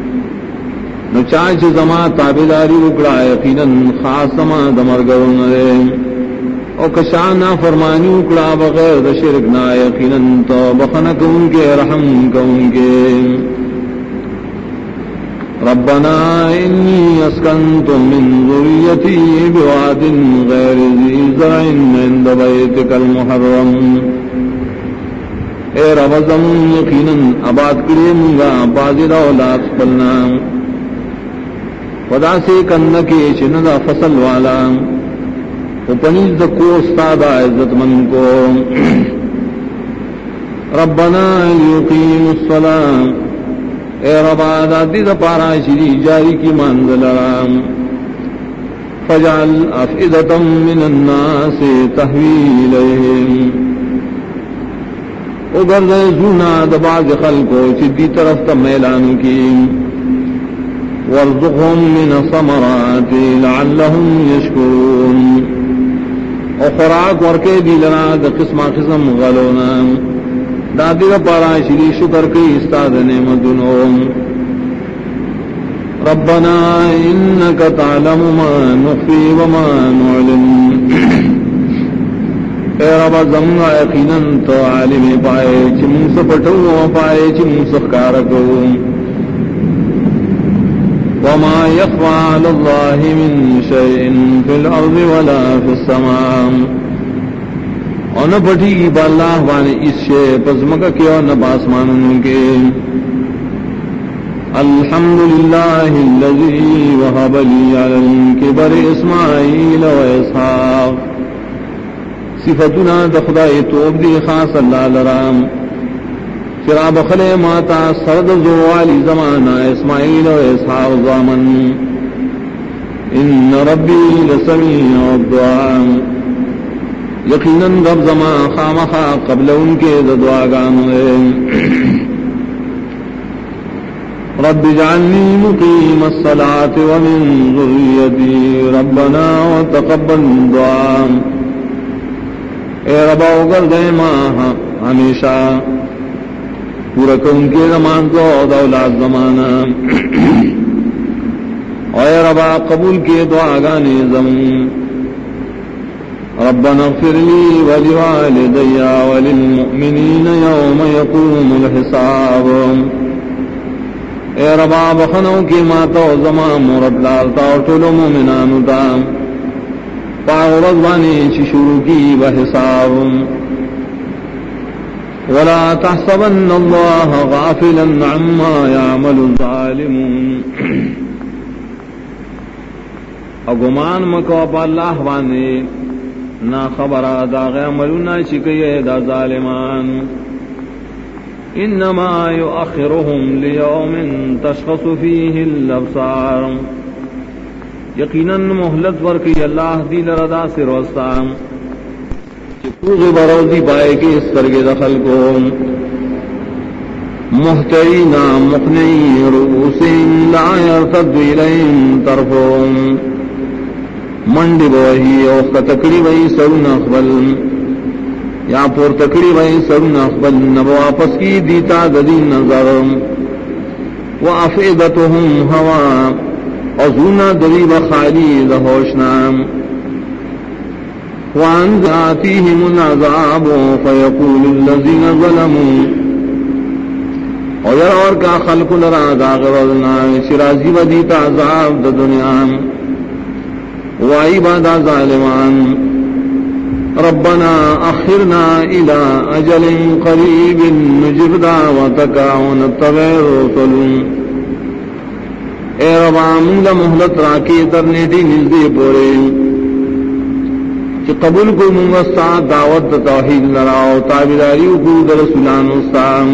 نچاچ زما تابداری اکڑا یقینا خاص زما دمرگرن رے او کشانا فرمانی اکڑا بغیر دا شرک نا یقینا تو بخنک ان کے رحم کون کے ربنا انی اسکنت من ذریتی بواد غیر ذی زرع عند بیتک المحرم اے ربزم یقینا آباد کریم گا بازی اولاد پلنا خدا سے کنکی چندا فصل والا پنیز دا کو استاد عزت من کو ربنا لیقیم الصلاة اے ربا دادی دا پارا شری جاری کی منزل رام فجعل افئدتا من الناس تحوی الیہم اگردے زونا دباز خلقو چدی طرف تا میلانو کی وارزقهم من الثمرات لعلهم يشكرون او خوراک ورکے دی لنا دا قسم قسم غلونا دا دیگر پارا شری شکر کی استاد نعمتنو ربنا انك تعلم ما نخفي وما نعلن اے رب زمنا یقیناً تو عالم پائے چم سپٹو پائے چم سخکارکو وما يخفى على الله من شيء في الأرض ولا في السماء اور نہ پٹی کی با اللہ وانے اس شے پزمکہ کے اور نہ باسمان کے الحمدللہ الذي وهب لي على الكبر اسماعیل و اسحاق صفتنا دخدائی توب دی خاص اللہ لرام شراب خلے ماتا سرد زوالی زمانہ اسماعیل و اسحاق زامن ان ربی لسمیع الدعاء یقیناً رب زمان خامخا قبل ان کے دعاگانوے رب اجعلنی مقیم الصلاة ومن ذریتی ربنا وتقبل دعاء اے ربا اگردے ماں ہمیشہ پورا کن کے زمان کو دولاد زمانہ اے ربا قبول کے دعا گانے زمین ربنا اغفر لي ولوالدي وللمؤمنين يوم يقوم الحساب اے ربا بخنوں کی ماتا و زمان مرد لالتا اور طول مومنان دام پاغرزوانی چی شروع کی بحساب ولا تحسبن الله غافلا عما يعمل الظالمون اگمان مکو پا اللہ بانے نا خبر داغ عملنا شکیے دا ظالمان انما يؤخرهم ليوم تشخص فيه الابصار یقیناً محلت ورکی اللہ دی لردا سے روستان چپوغ بروزی پائے کے اس سرگے دخل کو محتعینا مقنعی رؤوسین لا یرتد الیہم طرفهم منڈی بوہی او ختکڑی وئی سرون اخبل یا پور تکڑی وئی سرون اخبل نبو واپس کی دیتا ددی نظر وافئدتهم ہوا ازونا دریب خالی دہوشنام وان ذاتیہم العذاب فیقول الذین ظلموا اور کا خلق لرا داغرنا شرازی ودیتا عذاب دا دنیا وائی بادا ظالمان ربنا اخرنا الى اجل قریب نجب دعوتک ونتبع الرسل اے ربا منگا محلت راکی ترنیٹی نزدی پورے کہ قبول کو منگا ساتھ دعوت توحید لراؤ تابداری کو رسولان السلام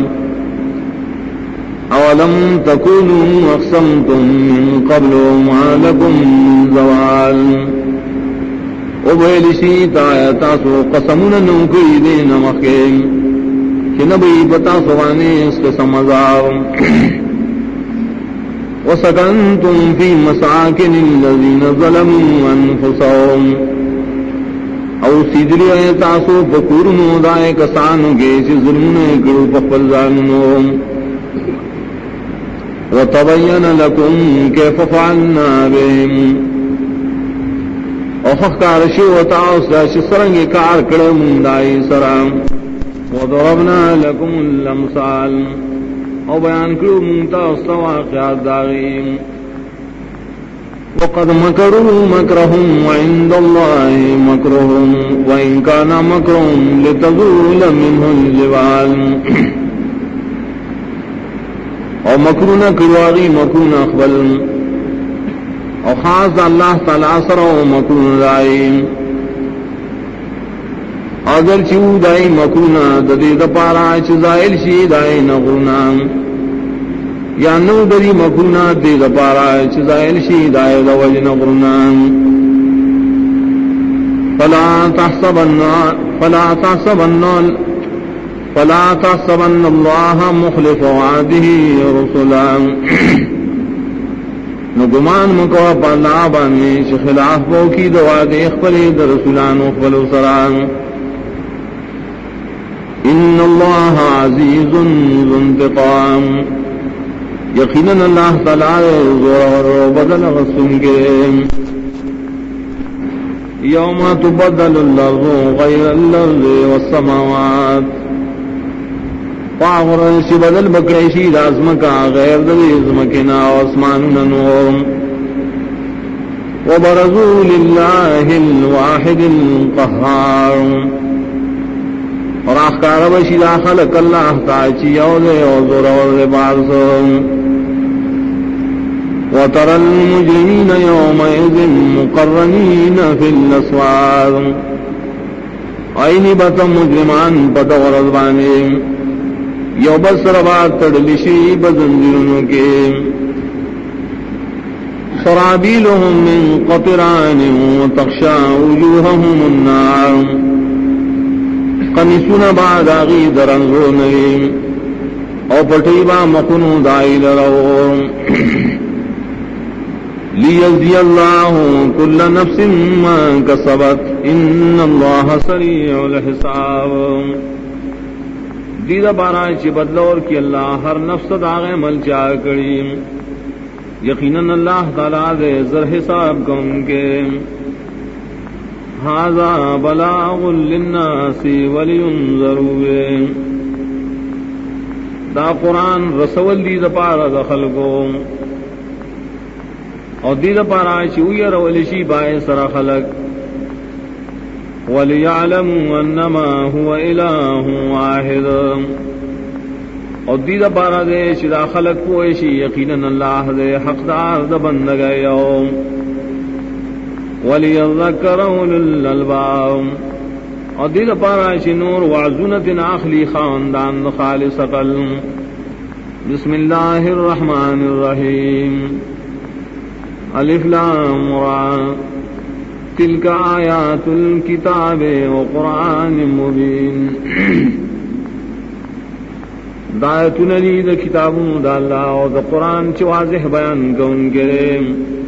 اولم تکونوا اقسمتم من قبل ما لکم من زوال ابیلشی تاسو قسمون نوکی دین مخیم کہ نبی بتا سوانے اس قسم عذاب وسکنتم فی مساکن الذین ظلموا انفسهم او سیدلی تاسو بکورنو دائے کسانو کے چی ظلمون کرو پخفل زاننو وتبین لکم کیف فعلنا بهم او خکارشی و تاؤس سرنگی کار کرم دائی سرام وضربنا لکم الامثال او بیان کرو منتا واقعات داغیم وقد مکروا مکرهم وعند الله مکرهم وإن كان مکرهم لتزول منه الجبال او مکرونا کرواغی مکرونا اخبل او خاص اللہ تعالی سر او مکرون دائی اگر چیو دائی مکرونا ددی دپارا چزائل شی دائی نغرونا یا نو دری مکرونا دی دپارا چزائل شی دائی دوج نغرونا فلا تحسبن فلا تحسبن الله مخلف وعده رسلا نگمان مکو پالا بانی خلاف بو کی دعا دے اخبری در رسولان اخبر سران ان اللہ عزیز ذو انتقام یقیناً اللہ تعالی زور بدل غسن کے یوم تبدل الارض غیر الارض والسماوات فاغرن سی بدل بکریشی رازمکا غیر دلزمکنا واسماننا نور وبرزوا للہ الواحد القہار اور آخکار بشی لا خلق اللہ تاچی یوزے وزور وربارس وترى المجرمین یومئذ مقرنین فی الاسوار اینی بتا مجرمان پتا ورزبانی یو بسر بات تڑلشی بزنجرنوں کے سرابیلهم من قطران وتخشى وجوههم النار قمیسون بعد آغی درنزو نیم او پٹیبا مخنو دائی لرو لیجزی اللہ کل نفس ما کسبت ان اللہ سریع الحساب دیدہ بارا چی بدلور کی اللہ ہر نفس داغ مل چاہ کریم یقیناً اللہ تعالیٰ دے زر حساب کن کے ھذا بلاغ للناس ولینذروا دا قرآن رسول دید پارا دخل کو اور دید پارا چوئی رولشی بائے سر خلق وَلِيَعْلَمُوا أَنَّمَا هُوَ إِلَٰهٌ وَاحِدٌ اور دید پارا دے چدا خلق کوئیشی یقیناً اللہ دے حقدار دا بندگئے وَلِيَذَّكَّرَ أُولُو الْأَلْبَابِ اور دید پارا چی نور وعزونت آخلی خاندان خالص قلب بسم اللہ الرحمن الرحیم الف لام را تلک آیات الکتاب وقرآن مبین دایتون لید کتابون دا اللہ اور دا قرآن چی واضح بیان کون کرے